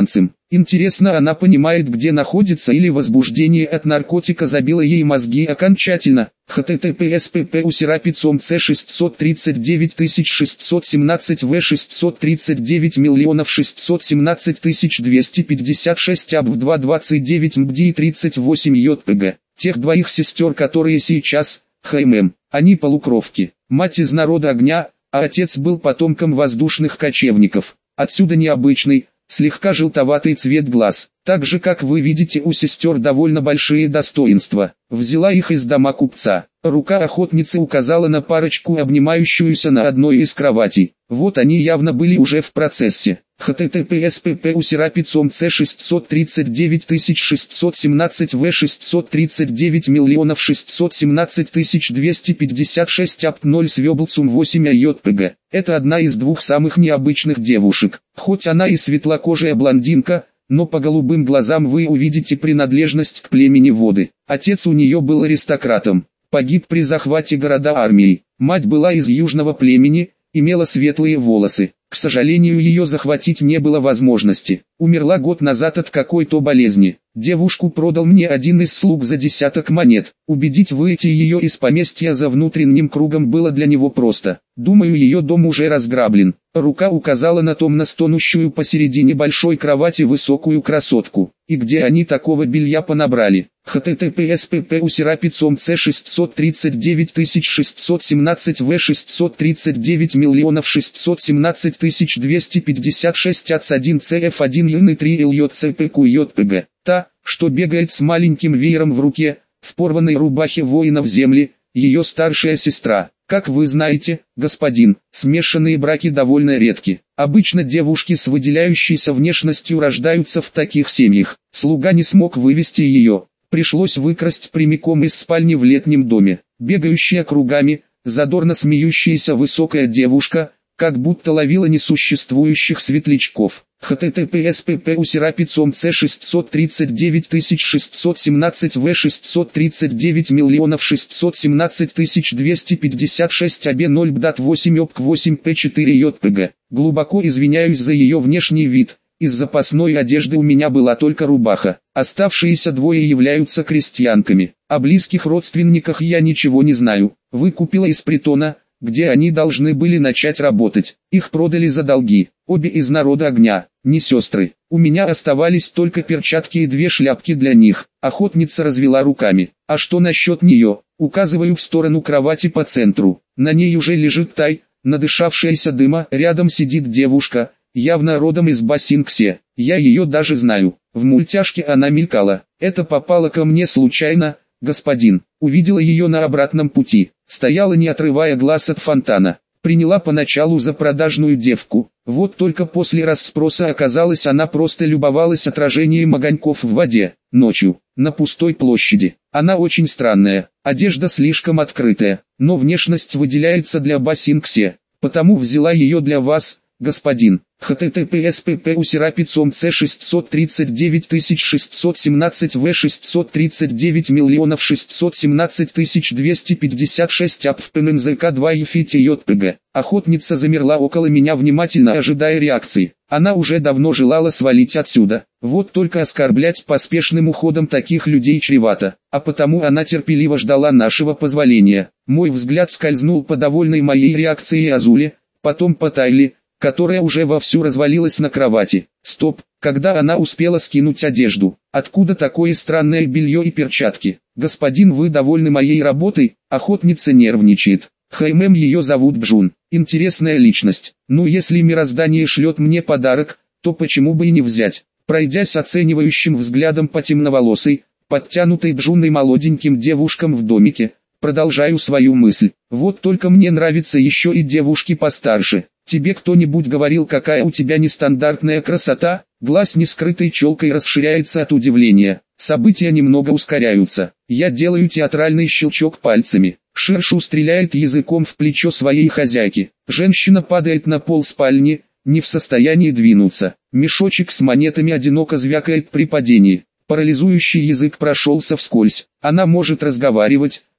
Интересно, она понимает, где находится, или возбуждение от наркотика забило ей мозги окончательно? https pp усерапицом c шестьсот тридцать девять тысяч шестьсот семнадцать в шестьсот тридцать девять миллионов шестьсот семнадцать тысяч двести пятьдесят шесть аб два двадцать девять мбди тридцать восемь йпг. Тех двоих сестер, которые сейчас, хмм, они полукровки. Мать из народа огня, а отец был потомком воздушных кочевников. Отсюда необычный, слегка желтоватый цвет глаз. Так же, как вы видите, у сестер довольно большие достоинства. Взяла их из дома купца. Рука охотницы указала на парочку, обнимающуюся на одной из кроватей. Вот они явно были уже в процессе. https pp усерапицом c шестьсот тридцать девять тысяч шестьсот семнадцать в шестьсот тридцать девять миллионов шестьсот семнадцать тысяч двести пятьдесят шесть аб ноль свеблцум восемь йпг. Это одна из двух самых необычных девушек. Хоть она и светлокожая блондинка, но по голубым глазам вы увидите принадлежность к племени воды. Отец у нее был аристократом, погиб при захвате города армией. Мать была из южного племени, имела светлые волосы. К сожалению, ее захватить не было возможности. Умерла год назад от какой-то болезни. Девушку продал мне один из слуг за десяток монет. Убедить выйти ее из поместья за внутренним кругом было для него просто. Думаю, ее дом уже разграблен. Рука указала на томно стонущую посередине большой кровати высокую красотку. И где они такого белья понабрали? https pp усерапицом c шестьсот тридцать девять тысяч шестьсот семнадцать в шестьсот тридцать девять миллионов шестьсот семнадцать тысяч двести пятьдесят шесть ац один цф один yn три льцпк йпг. Та, что бегает с маленьким веером в руке, в порванной рубахе воинов земли, ее старшая сестра. Как вы знаете, господин, смешанные браки довольно редки. Обычно девушки с выделяющейся внешностью рождаются в таких семьях. Слуга не смог вывести ее. Пришлось выкрасть прямиком из спальни в летнем доме. Бегающая кругами, задорно смеющаяся высокая девушка, как будто ловила несуществующих светлячков. https pp усерапицом c шестьсот тридцать девять тысяч шестьсот семнадцать в шестьсот тридцать девять миллионов шестьсот семнадцать тысяч двести пятьдесят шесть аб ноль бдат восемь опк восемь п четыре йпг. Глубоко извиняюсь за ее внешний вид. Из запасной одежды у меня была только рубаха. Оставшиеся двое являются крестьянками. О близких родственниках я ничего не знаю. Выкупила из притона, где они должны были начать работать. Их продали за долги. Обе из народа огня, не сестры. У меня оставались только перчатки и две шляпки для них. Охотница развела руками. А что насчет нее? Указываю в сторону кровати по центру. На ней уже лежит Тай, надышавшаяся дыма. Рядом сидит девушка, явно родом из Басинксе. Я ее даже знаю. В мультяшке она мелькала. Это попало ко мне случайно, господин. Увидела ее на обратном пути. Стояла, не отрывая глаз от фонтана. Приняла поначалу за продажную девку. Вот только после расспроса оказалось, она просто любовалась отражением огоньков в воде. Ночью, на пустой площади. Она очень странная. Одежда слишком открытая. Но внешность выделяется для Басинксе. Потому взяла ее для вас, господин. https pp усерапицом c шестьсот тридцать девять тысяч шестьсот семнадцать в шестьсот тридцать девять миллионов шестьсот семнадцать тысяч двести пятьдесят шесть аб пнмзк два ефити йпг. Охотница замерла около меня, внимательно ожидая реакции. Она уже давно желала свалить отсюда. Вот только оскорблять поспешным уходом таких людей чревато. А потому она терпеливо ждала нашего позволения. Мой взгляд скользнул по довольной моей реакцией Азуле, потом по Тайли, которая уже вовсю развалилась на кровати. Стоп, когда она успела скинуть одежду? Откуда такое странное белье и перчатки? Господин, вы довольны моей работой? Охотница нервничает. Хмм, ее зовут Бжун. Интересная личность. Ну, если мироздание шлет мне подарок, то почему бы и не взять? Пройдясь оценивающим взглядом по темноволосой, подтянутой Бжун и молоденьким девушкам в домике, продолжаю свою мысль. Вот только мне нравятся еще и девушки постарше. Тебе кто-нибудь говорил, какая у тебя нестандартная красота? Глаз нескрытой челкой расширяется от удивления. События немного ускоряются. Я делаю театральный щелчок пальцами. Шершу стреляет языком в плечо своей хозяйки. Женщина падает на пол спальни, не в состоянии двинуться. Мешочек с монетами одиноко звякает при падении. Парализующий язык прошелся вскользь. Она может разговаривать,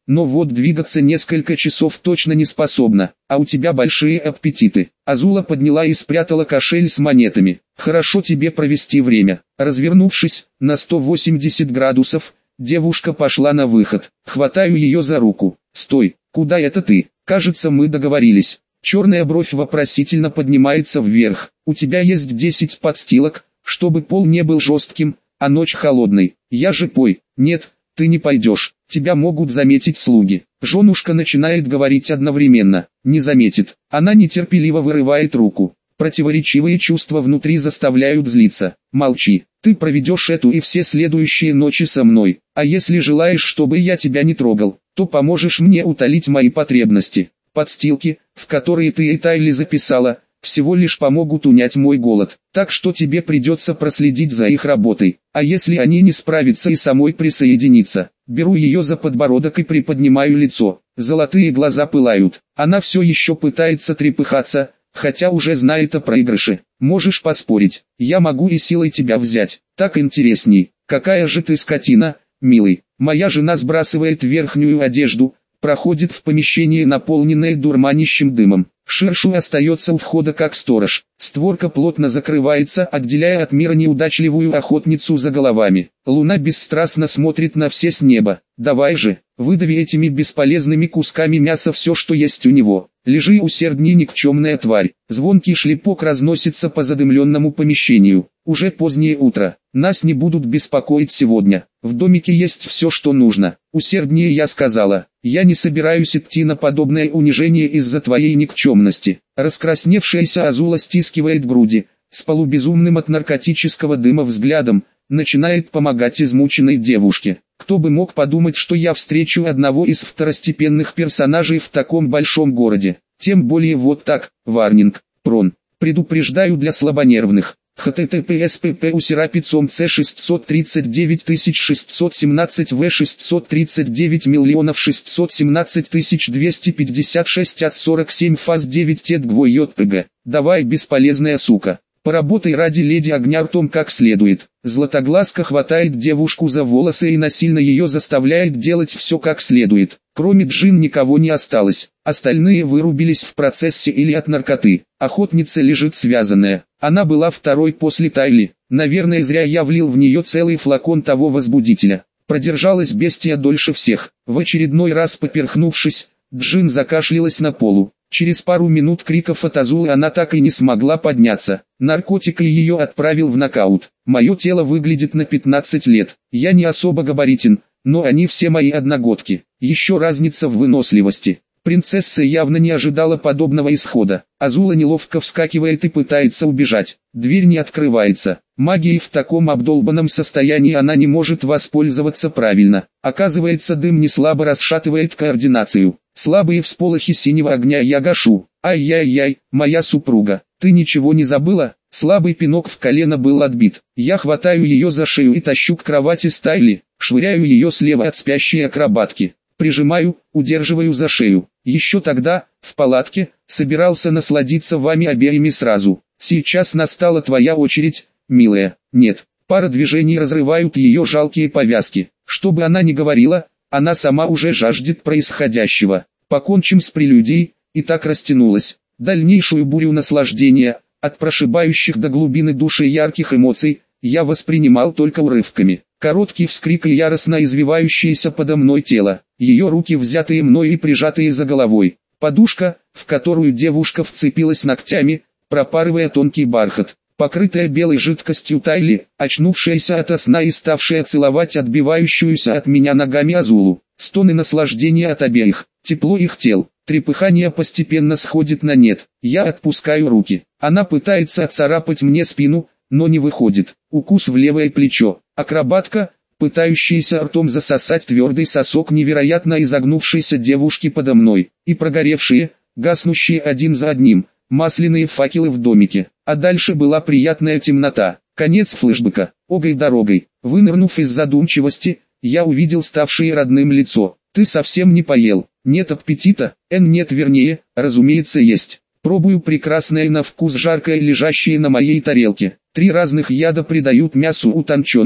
но вот двигаться несколько часов точно не способна, а у тебя большие аппетиты. Азула подняла и спрятала кошель с монетами. Хорошо тебе провести время. Развернувшись на сто восемьдесят градусов, девушка пошла на выход. Хватаю ее за руку. Стой, куда это ты? Кажется, мы договорились. Черная бровь вопросительно поднимается вверх. У тебя есть десять подстилок, чтобы пол не был жестким, а ночь холодной. Я же пой. Нет, ты не пойдешь. Тебя могут заметить слуги. Женушка начинает говорить одновременно. Не заметит. Она нетерпеливо вырывает руку. Противоречивые чувства внутри заставляют злиться. Молчи. Ты проведешь эту и все следующие ночи со мной. А если желаешь, чтобы я тебя не трогал, то поможешь мне утолить мои потребности. Подстилки, в которые ты и Тайли записала, всего лишь помогут унять мой голод. Так что тебе придется проследить за их работой. А если они не справятся и самой присоединиться? Беру ее за подбородок и приподнимаю лицо. Золотые глаза пылают. Она все еще пытается трепыхаться, хотя уже знает о проигрыше. Можешь поспорить, я могу и силой тебя взять. Так интересней. Какая же ты скотина, милый. Моя жена сбрасывает верхнюю одежду, проходит в помещение, наполненное дурманящим дымом. Ширшу остается у входа как сторож. Створка плотно закрывается, отделяя от мира неудачливую охотницу за головами. Луна бесстрастно смотрит на все с неба. Давай же, выдави этими бесполезными кусками мяса все, что есть у него. Лежи усердней, никчемная тварь. Звонкий шлепок разносится по задымленному помещению. Уже позднее утро. Нас не будут беспокоить сегодня. В домике есть все, что нужно. Усерднее, я сказала. Я не собираюсь идти на подобное унижение из-за твоей никчемности. Раскрасневшаяся Азула стискивает груди, с полубезумным от наркотического дыма взглядом, начинает помогать измученной девушке. Кто бы мог подумать, что я встречу одного из второстепенных персонажей в таком большом городе. Тем более вот так, Варнинг, Прон. Предупреждаю для слабонервных. https pp усерапицом c шестьсот тридцать девять тысяч шестьсот семнадцать в шестьсот тридцать девять миллионов шестьсот семнадцать тысяч двести пятьдесят шесть от сорок семь фаз девять тет гвой йпг. Давай, бесполезная сука. Поработай ради леди огня ртом как следует. Златоглазка хватает девушку за волосы и насильно ее заставляет делать все как следует. Кроме Джин никого не осталось. Остальные вырубились в процессе или от наркоты. Охотница лежит связанная. Она была второй после Тайли. Наверное, зря я влил в нее целый флакон того возбудителя. Продержалась бестия дольше всех. В очередной раз поперхнувшись, Джин закашлялась на полу. Через пару минут криков от Азулы она так и не смогла подняться. Наркотик ее отправил в нокаут. Мое тело выглядит на пятнадцать лет. Я не особо габаритен, но они все мои одногодки. Еще разница в выносливости. Принцесса явно не ожидала подобного исхода. Азула неловко вскакивает и пытается убежать. Дверь не открывается. Магией в таком обдолбанном состоянии она не может воспользоваться правильно. Оказывается, дым не слабо расшатывает координацию. Слабые всполохи синего огня я гашу. Ай-яй-яй, моя супруга, ты ничего не забыла? Слабый пинок в колено был отбит. Я хватаю ее за шею и тащу к кровати Стайли. Швыряю ее слева от спящей акробатки. Прижимаю, удерживаю за шею. Еще тогда, в палатке, собирался насладиться вами обеими сразу. Сейчас настала твоя очередь, милая. Нет, пара движений разрывают ее жалкие повязки. Что бы она ни говорила, она сама уже жаждет происходящего. Покончим с прелюдией, и так растянулась. Дальнейшую бурю наслаждения, от прошибающих до глубины души ярких эмоций, я воспринимал только урывками. Короткий вскрик и яростно извивающееся подо мной тело. Ее руки, взятые мной и прижатые за головой. Подушка, в которую девушка вцепилась ногтями, пропарывая тонкий бархат. Покрытая белой жидкостью Тайли, очнувшаяся ото сна и ставшая целовать отбивающуюся от меня ногами Азулу. Стоны наслаждения от обеих, тепло их тел. Трепыхание постепенно сходит на нет. Я отпускаю руки. Она пытается отцарапать мне спину, но не выходит. Укус в левое плечо. Акробатка, пытающаяся ртом засосать твердый сосок невероятно изогнувшейся девушки подо мной. И прогоревшие, гаснущие один за одним, масляные факелы в домике. А дальше была приятная темнота. Конец флешбека. Огой дорогой. Вынырнув из задумчивости, я увидел ставшее родным лицо. Ты совсем не поел. Нет аппетита? Эн нет, вернее, разумеется, есть. Пробую прекрасное на вкус жаркое, лежащее на моей тарелке. Три разных яда придают мясу утонченный,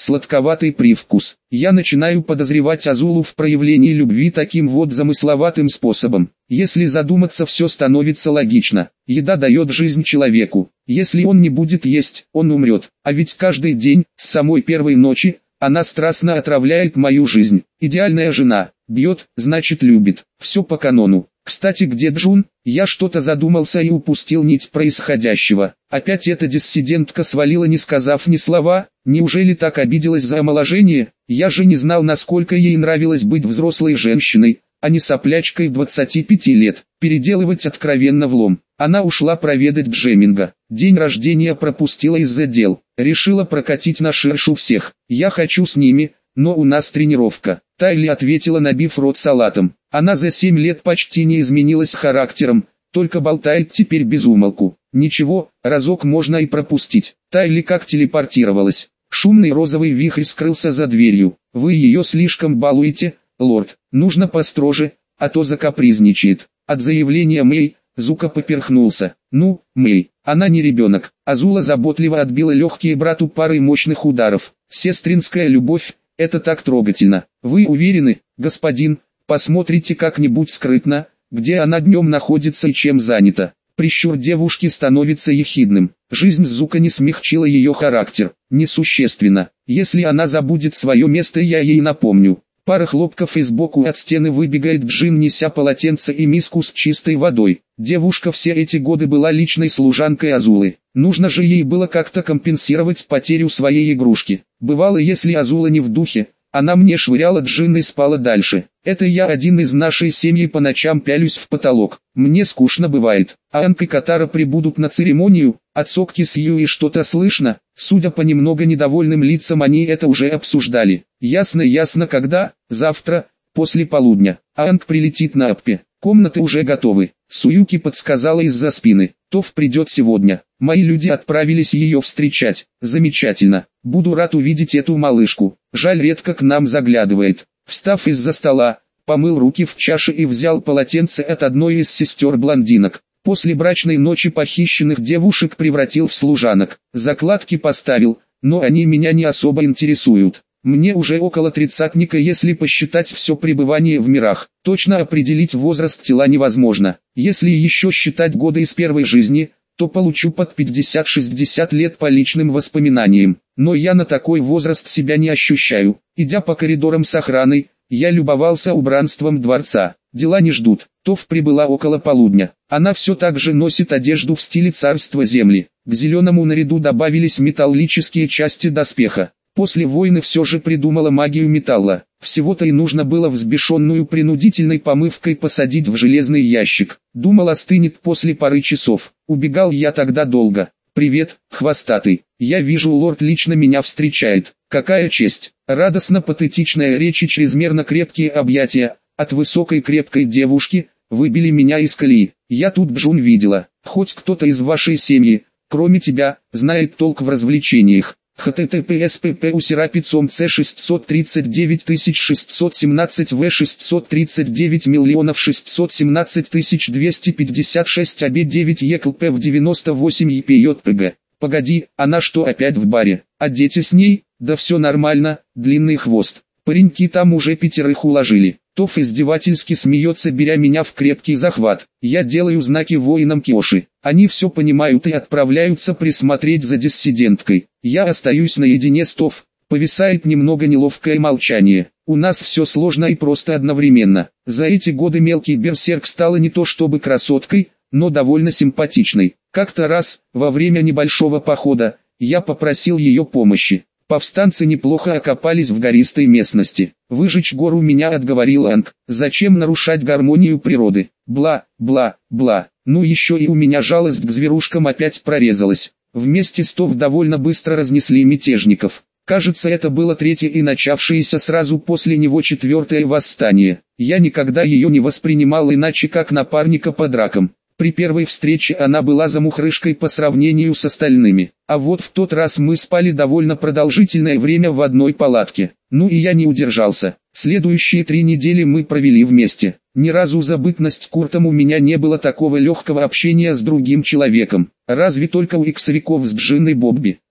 сладковатый привкус. Я начинаю подозревать Азулу в проявлении любви таким вот замысловатым способом. Если задуматься, все становится логично. Еда дает жизнь человеку. Если он не будет есть, он умрет. А ведь каждый день, с самой первой ночи, она страстно отравляет мою жизнь. Идеальная жена. Бьет, значит любит. Все по канону. Кстати, где Джун? Я что-то задумался и упустил нить происходящего. Опять эта диссидентка свалила, не сказав ни слова. Неужели так обиделась за омоложение? Я же не знал, насколько ей нравилось быть взрослой женщиной, а не соплячкой двадцати пяти лет. Переделывать откровенно влом. Она ушла проведать Джеминга. День рождения пропустила из-за дел. Решила прокатить на ширшу всех. Я хочу с ними, но у нас тренировка. Тайли ответила, набив рот салатом. Она за семь лет почти не изменилась характером, только болтает теперь без умолку. Ничего, разок можно и пропустить. Тайли как телепортировалась. Шумный розовый вихрь скрылся за дверью. Вы ее слишком балуете, лорд. Нужно построже, а то закапризничает. От заявления Мэй, Зука поперхнулся. Ну, Мэй, она не ребенок. Азула заботливо отбила легкие брату парой мощных ударов. Сестринская любовь, это так трогательно. Вы уверены, господин? Посмотрите как-нибудь скрытно, где она днем находится и чем занята. Прищур девушки становится ехидным. Жизнь Зука не смягчила ее характер. Несущественно. Если она забудет свое место, я ей напомню. Пара хлопков и сбоку от стены выбегает Джин, неся полотенце и миску с чистой водой. Девушка все эти годы была личной служанкой Азулы. Нужно же ей было как-то компенсировать потерю своей игрушки. Бывало, если Азула не в духе, она мне швыряла Джин и спала дальше. Это я один из нашей семьи по ночам пялюсь в потолок. Мне скучно бывает. А Анк и Катара прибудут на церемонию. От Сокки с Юи что-то слышно. Судя по немного недовольным лицам, они это уже обсуждали. Ясно, ясно, когда? Завтра, после полудня. А Анк прилетит на Аппе. Комнаты уже готовы. Суюки подсказала из-за спины. Тоф придет сегодня. Мои люди отправились ее встречать. Замечательно. Буду рад увидеть эту малышку. Жаль, редко к нам заглядывает. Встав из-за стола, помыл руки в чаше и взял полотенце от одной из сестер-блондинок. После брачной ночи похищенных девушек превратил в служанок. Закладки поставил, но они меня не особо интересуют. Мне уже около тридцатника, если посчитать все пребывание в мирах. Точно определить возраст тела невозможно. Если еще считать годы из первой жизни, то получу под пятьдесят-шестьдесят лет по личным воспоминаниям. Но я на такой возраст себя не ощущаю. Идя по коридорам с охраной, я любовался убранством дворца. Дела не ждут. Тоф прибыла около полудня. Она все так же носит одежду в стиле царства земли. К зеленому наряду добавились металлические части доспеха. После войны все же придумала магию металла. Всего-то и нужно было взбешенную принудительной помывкой посадить в железный ящик. Думал, остынет после пары часов. Убегал я тогда долго. «Привет, хвостатый. Я вижу, лорд лично меня встречает. Какая честь!» Радостно-патетичная речь и чрезмерно крепкие объятия от высокой крепкой девушки выбили меня из колеи. «Я тут Джун видела. Хоть кто-то из вашей семьи, кроме тебя, знает толк в развлечениях. https pp усерапицом c шестьсот тридцать девять тысяч шестьсот семнадцать в шестьсот тридцать девять миллионов шестьсот семнадцать тысяч двести пятьдесят шесть аб девять еклп в девяносто восемь еппг. Погоди, она что, опять в баре? А дети с ней? Да все нормально, длинный хвост. Пареньки там уже пятерых уложили. Тоф издевательски смеется, беря меня в крепкий захват. Я делаю знаки воинам Киоши. Они все понимают и отправляются присмотреть за диссиденткой. Я остаюсь наедине с Тоф. Повисает немного неловкое молчание. У нас все сложно и просто одновременно. За эти годы мелкий берсерк стала не то чтобы красоткой, но довольно симпатичной. Как-то раз, во время небольшого похода, я попросил ее помощи. Повстанцы неплохо окопались в гористой местности. Выжечь гору меня отговорил Анг. Зачем нарушать гармонию природы? Бла, бла, бла. Ну еще и у меня жалость к зверушкам опять прорезалась. Вместе с Тоф довольно быстро разнесли мятежников. Кажется, это было третье и начавшееся сразу после него четвертое восстание. Я никогда ее не воспринимал иначе как напарника по дракам. При первой встрече она была замухрышкой по сравнению с остальными. А вот в тот раз мы спали довольно продолжительное время в одной палатке. Ну и я не удержался. Следующие три недели мы провели вместе. Ни разу за бытность Куртом у меня не было такого легкого общения с другим человеком. Разве только у иксовиков с Джин и Бобби.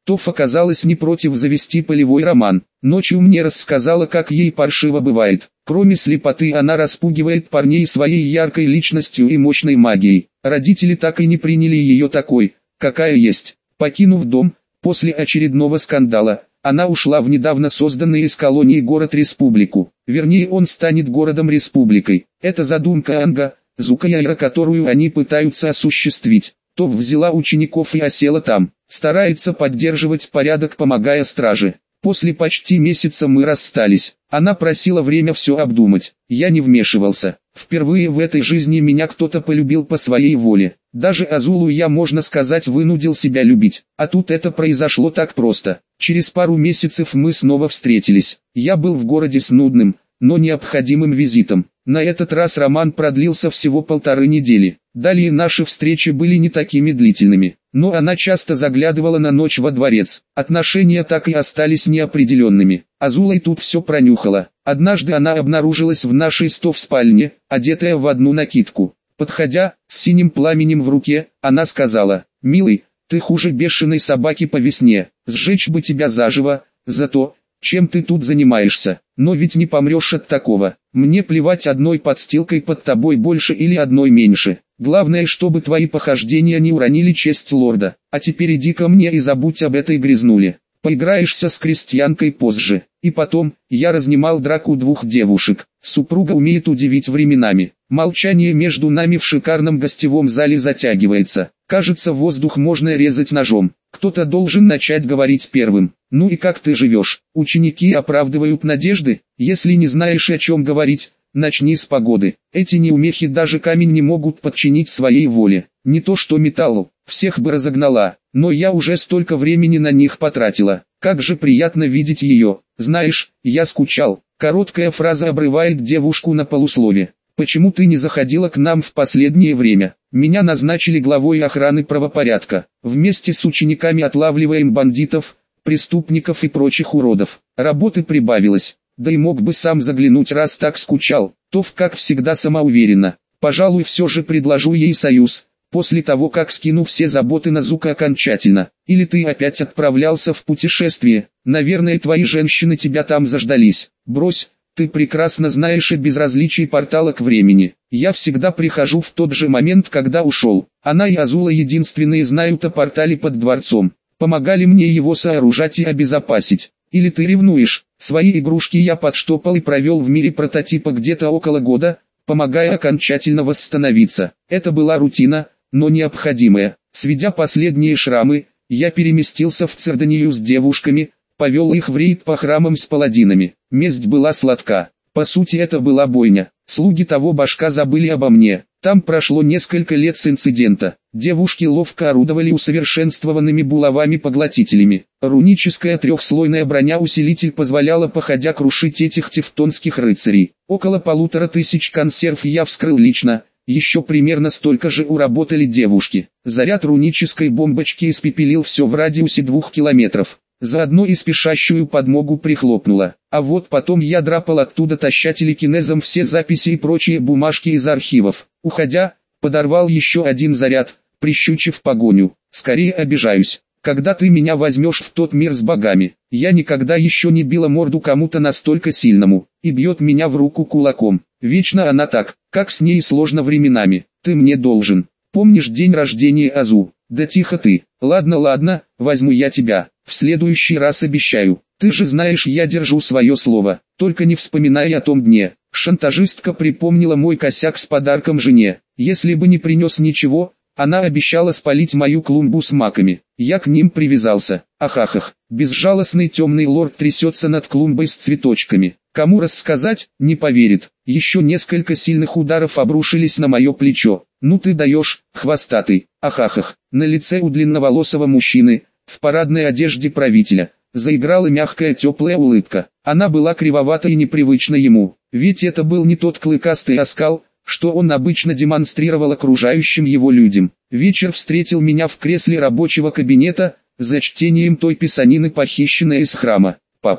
Тоф оказалась не против завести полевой роман. Ночью мне рассказала, как ей паршиво бывает. Кроме слепоты она распугивает парней своей яркой личностью и мощной магией. Родители так и не приняли ее такой, какая есть. Покинув дом, после очередного скандала, она ушла в недавно созданный из колонии город-республику. Вернее, он станет городом-республикой. Это задумка Анга, Зукаяра, которую они пытаются осуществить. Тоф взяла учеников и осела там. Старается поддерживать порядок, помогая страже. После почти месяца мы расстались. Она просила время все обдумать. Я не вмешивался. Впервые в этой жизни меня кто-то полюбил по своей воле. Даже Азулу я, можно сказать, вынудил себя любить. А тут это произошло так просто. Через пару месяцев мы снова встретились. Я был в городе с нудным, но необходимым визитом. На этот раз роман продлился всего полторы недели. Далее наши встречи были не такими длительными, но она часто заглядывала на ночь во дворец. Отношения так и остались неопределенными. Азула и тут все пронюхала. Однажды она обнаружилась в нашей стов спальне, одетая в одну накидку. Подходя, с синим пламенем в руке, она сказала: «Милый, ты хуже бешеной собаки по весне, сжечь бы тебя заживо, за то, чем ты тут занимаешься, но ведь не помрешь от такого. Мне плевать, одной подстилкой под тобой больше или одной меньше. Главное, чтобы твои похождения не уронили честь лорда. А теперь иди ко мне и забудь об этой грязнуле. Поиграешься с крестьянкой позже». И потом, я разнимал драку двух девушек. Супруга умеет удивить временами. Молчание между нами в шикарном гостевом зале затягивается. Кажется, воздух можно резать ножом. Кто-то должен начать говорить первым. «Ну и как ты живешь?» Ученики оправдывают надежды. Если не знаешь, о чем говорить, начни с погоды. Эти неумехи даже камень не могут подчинить своей воле. Не то что металлу, всех бы разогнала. Но я уже столько времени на них потратила. Как же приятно видеть ее. Знаешь, я скучал. Короткая фраза обрывает девушку на полуслове. «Почему ты не заходила к нам в последнее время? Меня назначили главой охраны правопорядка. Вместе с учениками отлавливаем бандитов, преступников и прочих уродов. Работы прибавилось. Да и мог бы сам заглянуть, раз так скучал». Тоф, как всегда, самоуверенно. Пожалуй, все же предложу ей союз, после того, как скину все заботы на Зука окончательно. Или ты опять отправлялся в путешествие? Наверное, твои женщины тебя там заждались. Брось, ты прекрасно знаешь и безразличие портала к времени. Я всегда прихожу в тот же момент, когда ушел. Она и Азула единственные знают о портале под дворцом. Помогали мне его сооружать и обезопасить. Или ты ревнуешь? Свои игрушки я подштопал и провел в мире прототипа где-то около года, помогая окончательно восстановиться. Это была рутина, но необходимая. Сведя последние шрамы, я переместился в Церданию с девушками, повел их в рейд по храмам с паладинами. Месть была сладка. По сути, это была бойня. Слуги того башка забыли обо мне. Там прошло несколько лет с инцидента. Девушки ловко орудовали усовершенствованными булавами-поглотителями. Руническая трехслойная броня-усилитель позволяла, походя, крушить этих тевтонских рыцарей. Около полутора тысяч консерв я вскрыл лично. Еще примерно столько же уработали девушки. Заряд рунической бомбочки испепелил все в радиусе двух километров. Заодно и спешащую подмогу прихлопнула. А вот потом я драпал оттуда, таща телекинезом все записи и прочие бумажки из архивов. Уходя, подорвал еще один заряд, прищучив погоню. Скорее обижаюсь. Когда ты меня возьмешь в тот мир с богами? Я никогда еще не била морду кому-то настолько сильному. И бьет меня в руку кулаком. Вечно она так, как с ней сложно временами. Ты мне должен. Помнишь день рождения Азу? Да тихо ты. Ладно, ладно, возьму я тебя. В следующий раз обещаю. Ты же знаешь, я держу свое слово. Только не вспоминай о том дне. Шантажистка припомнила мой косяк с подарком жене. Если бы не принес ничего, она обещала спалить мою клумбу с маками. Я к ним привязался. Ахахах. Безжалостный темный лорд трясется над клумбой с цветочками. Кому рассказать, не поверит. Еще несколько сильных ударов обрушились на мое плечо. Ну ты даешь, хвостатый. Ахахах. На лице у длинноволосого мужчины, в парадной одежде правителя, заиграла мягкая теплая улыбка. Она была кривовата и непривычна ему, ведь это был не тот клыкастый оскал, что он обычно демонстрировал окружающим его людям. Вечер встретил меня в кресле рабочего кабинета, за чтением той писанины, похищенной из храма. «Папа,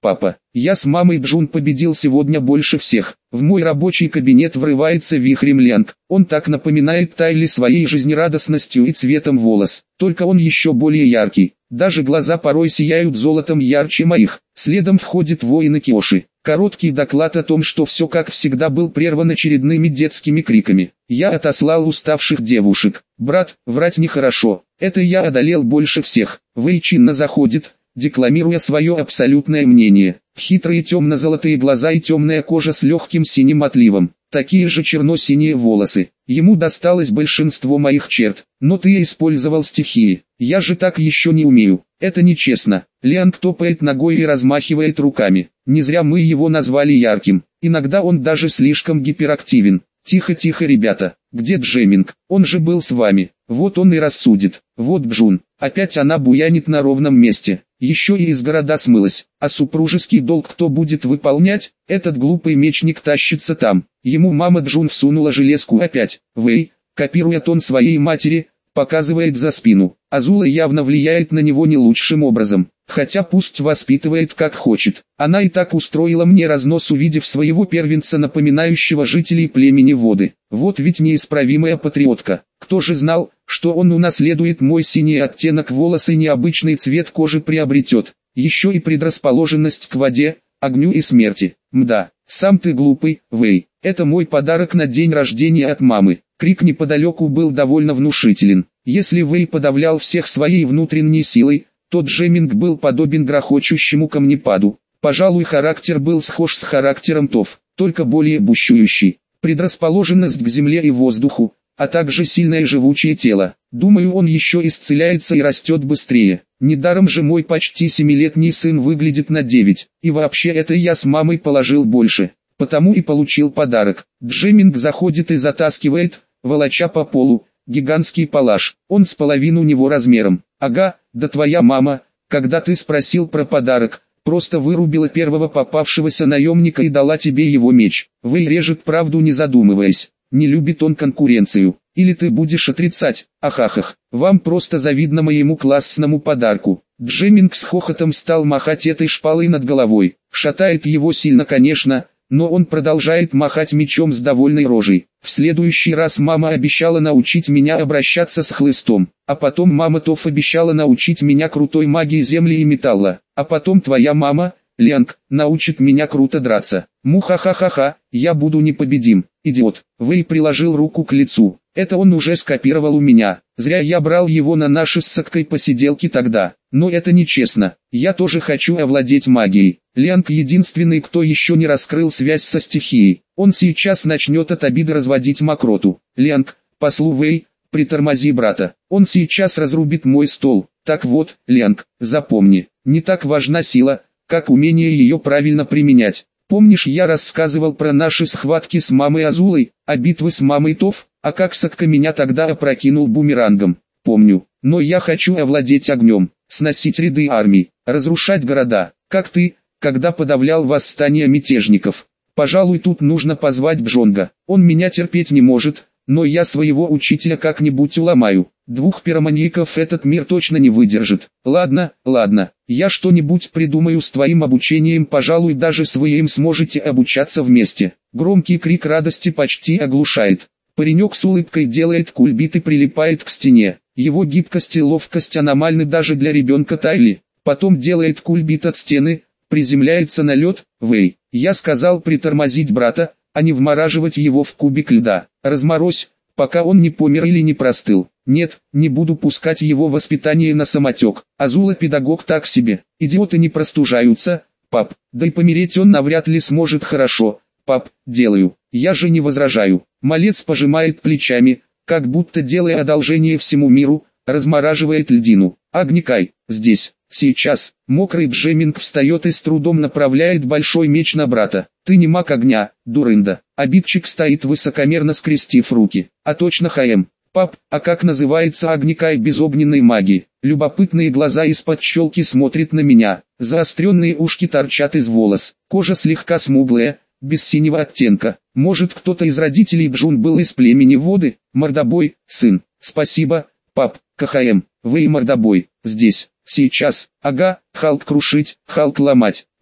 Папа, я с мамой Джун победил сегодня больше всех. В мой рабочий кабинет врывается вихрем Лянг. Он так напоминает Тайли своей жизнерадостностью и цветом волос, только он еще более яркий. Даже глаза порой сияют золотом ярче моих. Следом входит воин Киоши. Короткий доклад о том, что все как всегда был прерван очередными детскими криками. Я отослал уставших девушек. Брат, врать нехорошо. Это я одолел больше всех. Вэй чинно заходит, декламируя свое абсолютное мнение. Хитрые темно-золотые глаза и темная кожа с легким синим отливом. Такие же черно-синие волосы. Ему досталось большинство моих черт, но ты использовал стихии. Я же так еще не умею. Это нечестно. Лианг топает ногой и размахивает руками. Не зря мы его назвали ярким. Иногда он даже слишком гиперактивен. Тихо-тихо, ребята. Где Джеминг? Он же был с вами. Вот он и рассудит. Вот Джун. Опять она буянит на ровном месте. Еще и из города смылась. А супружеский долг кто будет выполнять? Этот глупый мечник тащится там. Ему мама Джун всунула железку опять. Вэй, копируя тон своей матери, показывает за спину. Азула явно влияет на него не лучшим образом. Хотя пусть воспитывает как хочет. Она и так устроила мне разнос, увидев своего первенца, напоминающего жителей племени воды. Вот ведь неисправимая патриотка. Кто же знал, что он унаследует мой синий оттенок волос и необычный цвет кожи приобретет. Еще и предрасположенность к воде, огню и смерти. Мда, сам ты глупый, Вэй. Это мой подарок на день рождения от мамы. Крик неподалеку был довольно внушителен. Если Вэй подавлял всех своей внутренней силой, то Джеминг был подобен грохочущему камнепаду. Пожалуй, характер был схож с характером Тоф, только более бушующий. Предрасположенность к земле и воздуху, а также сильное живучее тело. Думаю, он еще исцеляется и растет быстрее. Недаром же мой почти семилетний сын выглядит на девять. И вообще это я с мамой положил больше. Потому и получил подарок. Джеминг заходит и затаскивает, волоча по полу, гигантский палаш. Он с половину него размером. Ага, да твоя мама, когда ты спросил про подарок, просто вырубила первого попавшегося наемника и дала тебе его меч. Вэй режет правду, не задумываясь. Не любит он конкуренцию. Или ты будешь отрицать? Ахахах, вам просто завидно моему классному подарку. Джеминг с хохотом стал махать этой шпалой над головой. Шатает его сильно, конечно, но он продолжает махать мечом с довольной рожей. В следующий раз мама обещала научить меня обращаться с хлыстом. А потом мама Тоф обещала научить меня крутой магии земли и металла. А потом твоя мама, Лянг, научит меня круто драться. Мухахахаха, я буду непобедим. Идиот. Вэй приложил руку к лицу. Это он уже скопировал у меня. Зря я брал его на наши с Саккой посиделки тогда. Но это нечестно. Я тоже хочу овладеть магией. Лянг единственный, кто еще не раскрыл связь со стихией. Он сейчас начнет от обиды разводить мокроту. Лянг, послу Вэй, притормози брата. Он сейчас разрубит мой стол. Так вот, Лянг, запомни, не так важна сила, как умение ее правильно применять. Помнишь, я рассказывал про наши схватки с мамой Азулой, а битвы с мамой Тоф, а как Сакка меня тогда опрокинул бумерангом? Помню, но я хочу овладеть огнем, сносить ряды армий, разрушать города, как ты, когда подавлял восстание мятежников. Пожалуй, тут нужно позвать Бжонга, он меня терпеть не может, но я своего учителя как-нибудь уломаю. Двух пироманьяков этот мир точно не выдержит. Ладно, ладно, я что-нибудь придумаю с твоим обучением, пожалуй, даже с Вэем сможете обучаться вместе. Громкий крик радости почти оглушает. Паренек с улыбкой делает кульбит и прилипает к стене. Его гибкость и ловкость аномальны даже для ребенка Тайли. Потом делает кульбит от стены, приземляется на лед. Вэй, я сказал притормозить брата, а не вмораживать его в кубик льда. Разморозь, пока он не помер или не простыл. Нет, не буду пускать его воспитание на самотек. Азула педагог так себе. Идиоты не простужаются, пап. Да и помереть он навряд ли сможет. Хорошо, пап, делаю. Я же не возражаю. Малец пожимает плечами, как будто делая одолжение всему миру, размораживает льдину. Агникай, здесь, сейчас. Мокрый Джеминг встает и с трудом направляет большой меч на брата. Ты не маг огня, дурында. Обидчик стоит высокомерно, скрестив руки. А точно ХМ. Пап, а как называется Агникай без огненной магии? Любопытные глаза из-под щелки смотрят на меня. Заостренные ушки торчат из волос. Кожа слегка смуглая, без синего оттенка. Может, кто-то из родителей Джун был из племени воды? Мордобой, сын. Спасибо, пап. КХМ. Вы и Мордобой. Здесь. Сейчас. Ага. Халк крушить, Халк ломать.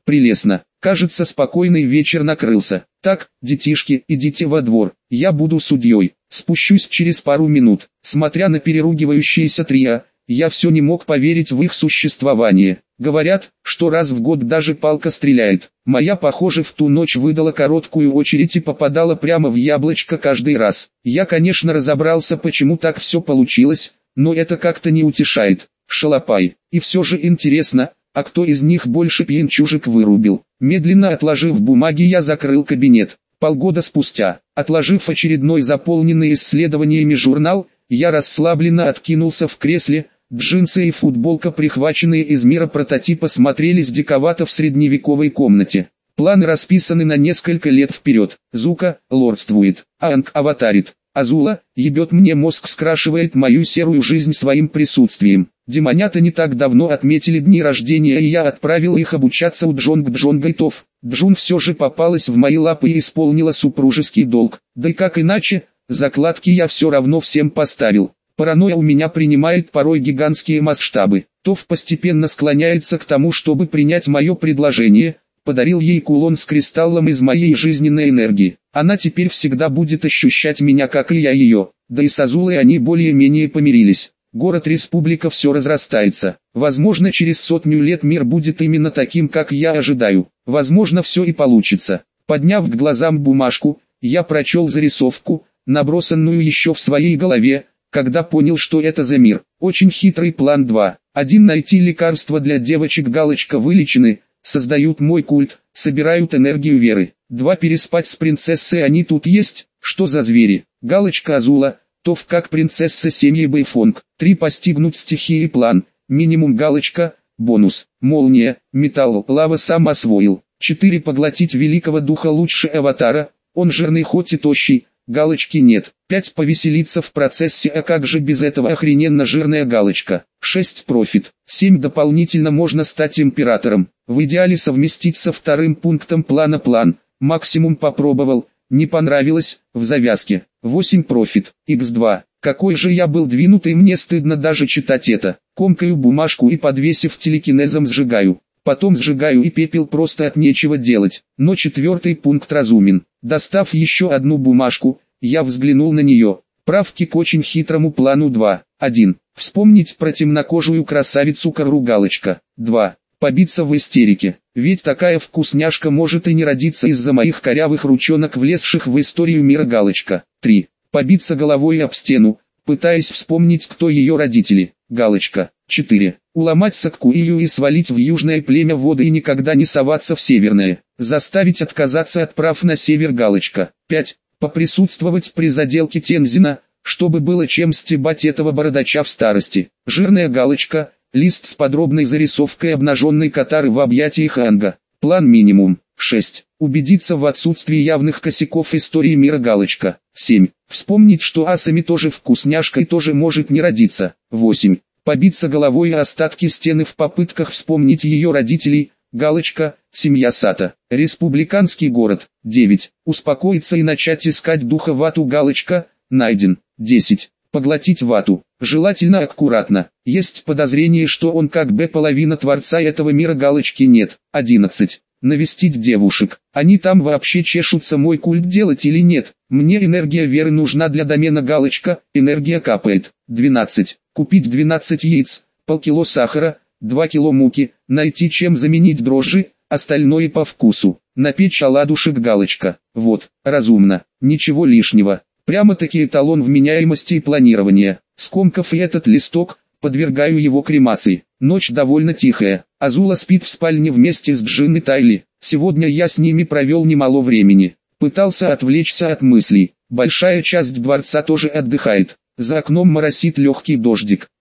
Прелестно. Кажется, спокойный вечер накрылся. Так, детишки, идите во двор. Я буду судьей. Спущусь через пару минут. Смотря на переругивающиеся трио, я все не мог поверить в их существование. Говорят, что раз в год даже палка стреляет. Моя, похоже, в ту ночь выдала короткую очередь и попадала прямо в яблочко каждый раз. Я, конечно, разобрался, почему так все получилось, но это как-то не утешает. Шалопай. И все же интересно, а кто из них больше пьянчужек вырубил? Медленно отложив бумаги, я закрыл кабинет. Полгода спустя, отложив очередной заполненный исследованиями журнал, я расслабленно откинулся в кресле. Джинсы и футболка, прихваченные из мира прототипа, смотрелись диковато в средневековой комнате. Планы расписаны на несколько лет вперед. Зука лордствует, Анг аватарит, Азула ебет мне мозг, скрашивает мою серую жизнь своим присутствием. Демонята не так давно отметили дни рождения, и я отправил их обучаться у Джонг Джонгайтов. Джун все же попалась в мои лапы и исполнила супружеский долг. Да и как иначе, закладки я все равно всем поставил. Паранойя у меня принимает порой гигантские масштабы. Тов постепенно склоняется к тому, чтобы принять мое предложение. Подарил ей кулон с кристаллом из моей жизненной энергии. Она теперь всегда будет ощущать меня, как и я ее. Да и с Азулой они более-менее помирились. Город-республика все разрастается. Возможно, через сотню лет мир будет именно таким, как я ожидаю. Возможно, все и получится. Подняв к глазам бумажку, я прочел зарисовку, набросанную еще в своей голове, когда понял, что это за мир. Очень хитрый план два. Один, найти лекарство для девочек, галочка, вылечены, создают мой культ, собирают энергию веры. Два, переспать с принцессой, они тут есть, что за звери? Галочка, Азула, Тов как принцесса семьи Бэйфонг. Три, постигнуть стихии, план, минимум, галочка, бонус, молния, металл, лава, сам освоил. Четыре, поглотить великого духа, лучше аватара, он жирный хоть и тощий. Галочки нет. пять. Повеселиться в процессе, а как же без этого, охрененно жирная галочка. шесть. Профит. семь. Дополнительно можно стать императором. В идеале совместить со вторым пунктом плана план. Максимум попробовал, не понравилось, в завязке. восемь. Профит. икс два. Какой же я был двинутый, мне стыдно даже читать это. Комкаю бумажку и, подвесив телекинезом, сжигаю. Потом сжигаю и пепел просто от нечего делать. Но четвертый пункт разумен. Достав еще одну бумажку, я взглянул на нее. Правки к очень хитрому плану два. один. Вспомнить про темнокожую красавицу Кару, галочка. два. Побиться в истерике. Ведь такая вкусняшка может и не родиться из-за моих корявых ручонок, влезших в историю мира, галочка. три. Побиться головой об стену, пытаясь вспомнить, кто ее родители, галочка. четыре. Уломать Саккуию и свалить в южное племя воды и никогда не соваться в северное. Заставить отказаться от прав на север, галочка. пять. Поприсутствовать при заделке Тензина, чтобы было чем стебать этого бородача в старости. Жирная галочка, лист с подробной зарисовкой обнаженной Катары в объятиях Анга. План минимум. шесть. Убедиться в отсутствии явных косяков истории мира, галочка. семь. Вспомнить, что Асами тоже вкусняшка и тоже может не родиться. восемь. Побиться головой о остатки стены в попытках вспомнить ее родителей, галочка, семья Сата. Республиканский город. девять. Успокоиться и начать искать духа Вату, галочка, найден. десять. Поглотить Вату, желательно аккуратно. Есть подозрение, что он как бы половина творца этого мира, галочки нет. одиннадцать. Навестить девушек. Они там вообще чешутся, мой культ делать или нет? Мне энергия веры нужна для домена, галочка, энергия капает. двенадцать. Купить двенадцать яиц, полкило сахара, два кило муки, найти чем заменить дрожжи, остальное по вкусу. Напечь оладушек, галочка. Вот, разумно, ничего лишнего. Прямо-таки эталон вменяемости и планирования. Скомкав и этот листок, подвергаю его кремации. Ночь довольно тихая. Азула спит в спальне вместе с Джин и Тайли. Сегодня я с ними провел немало времени. Пытался отвлечься от мыслей. Большая часть дворца тоже отдыхает. За окном моросит легкий дождик.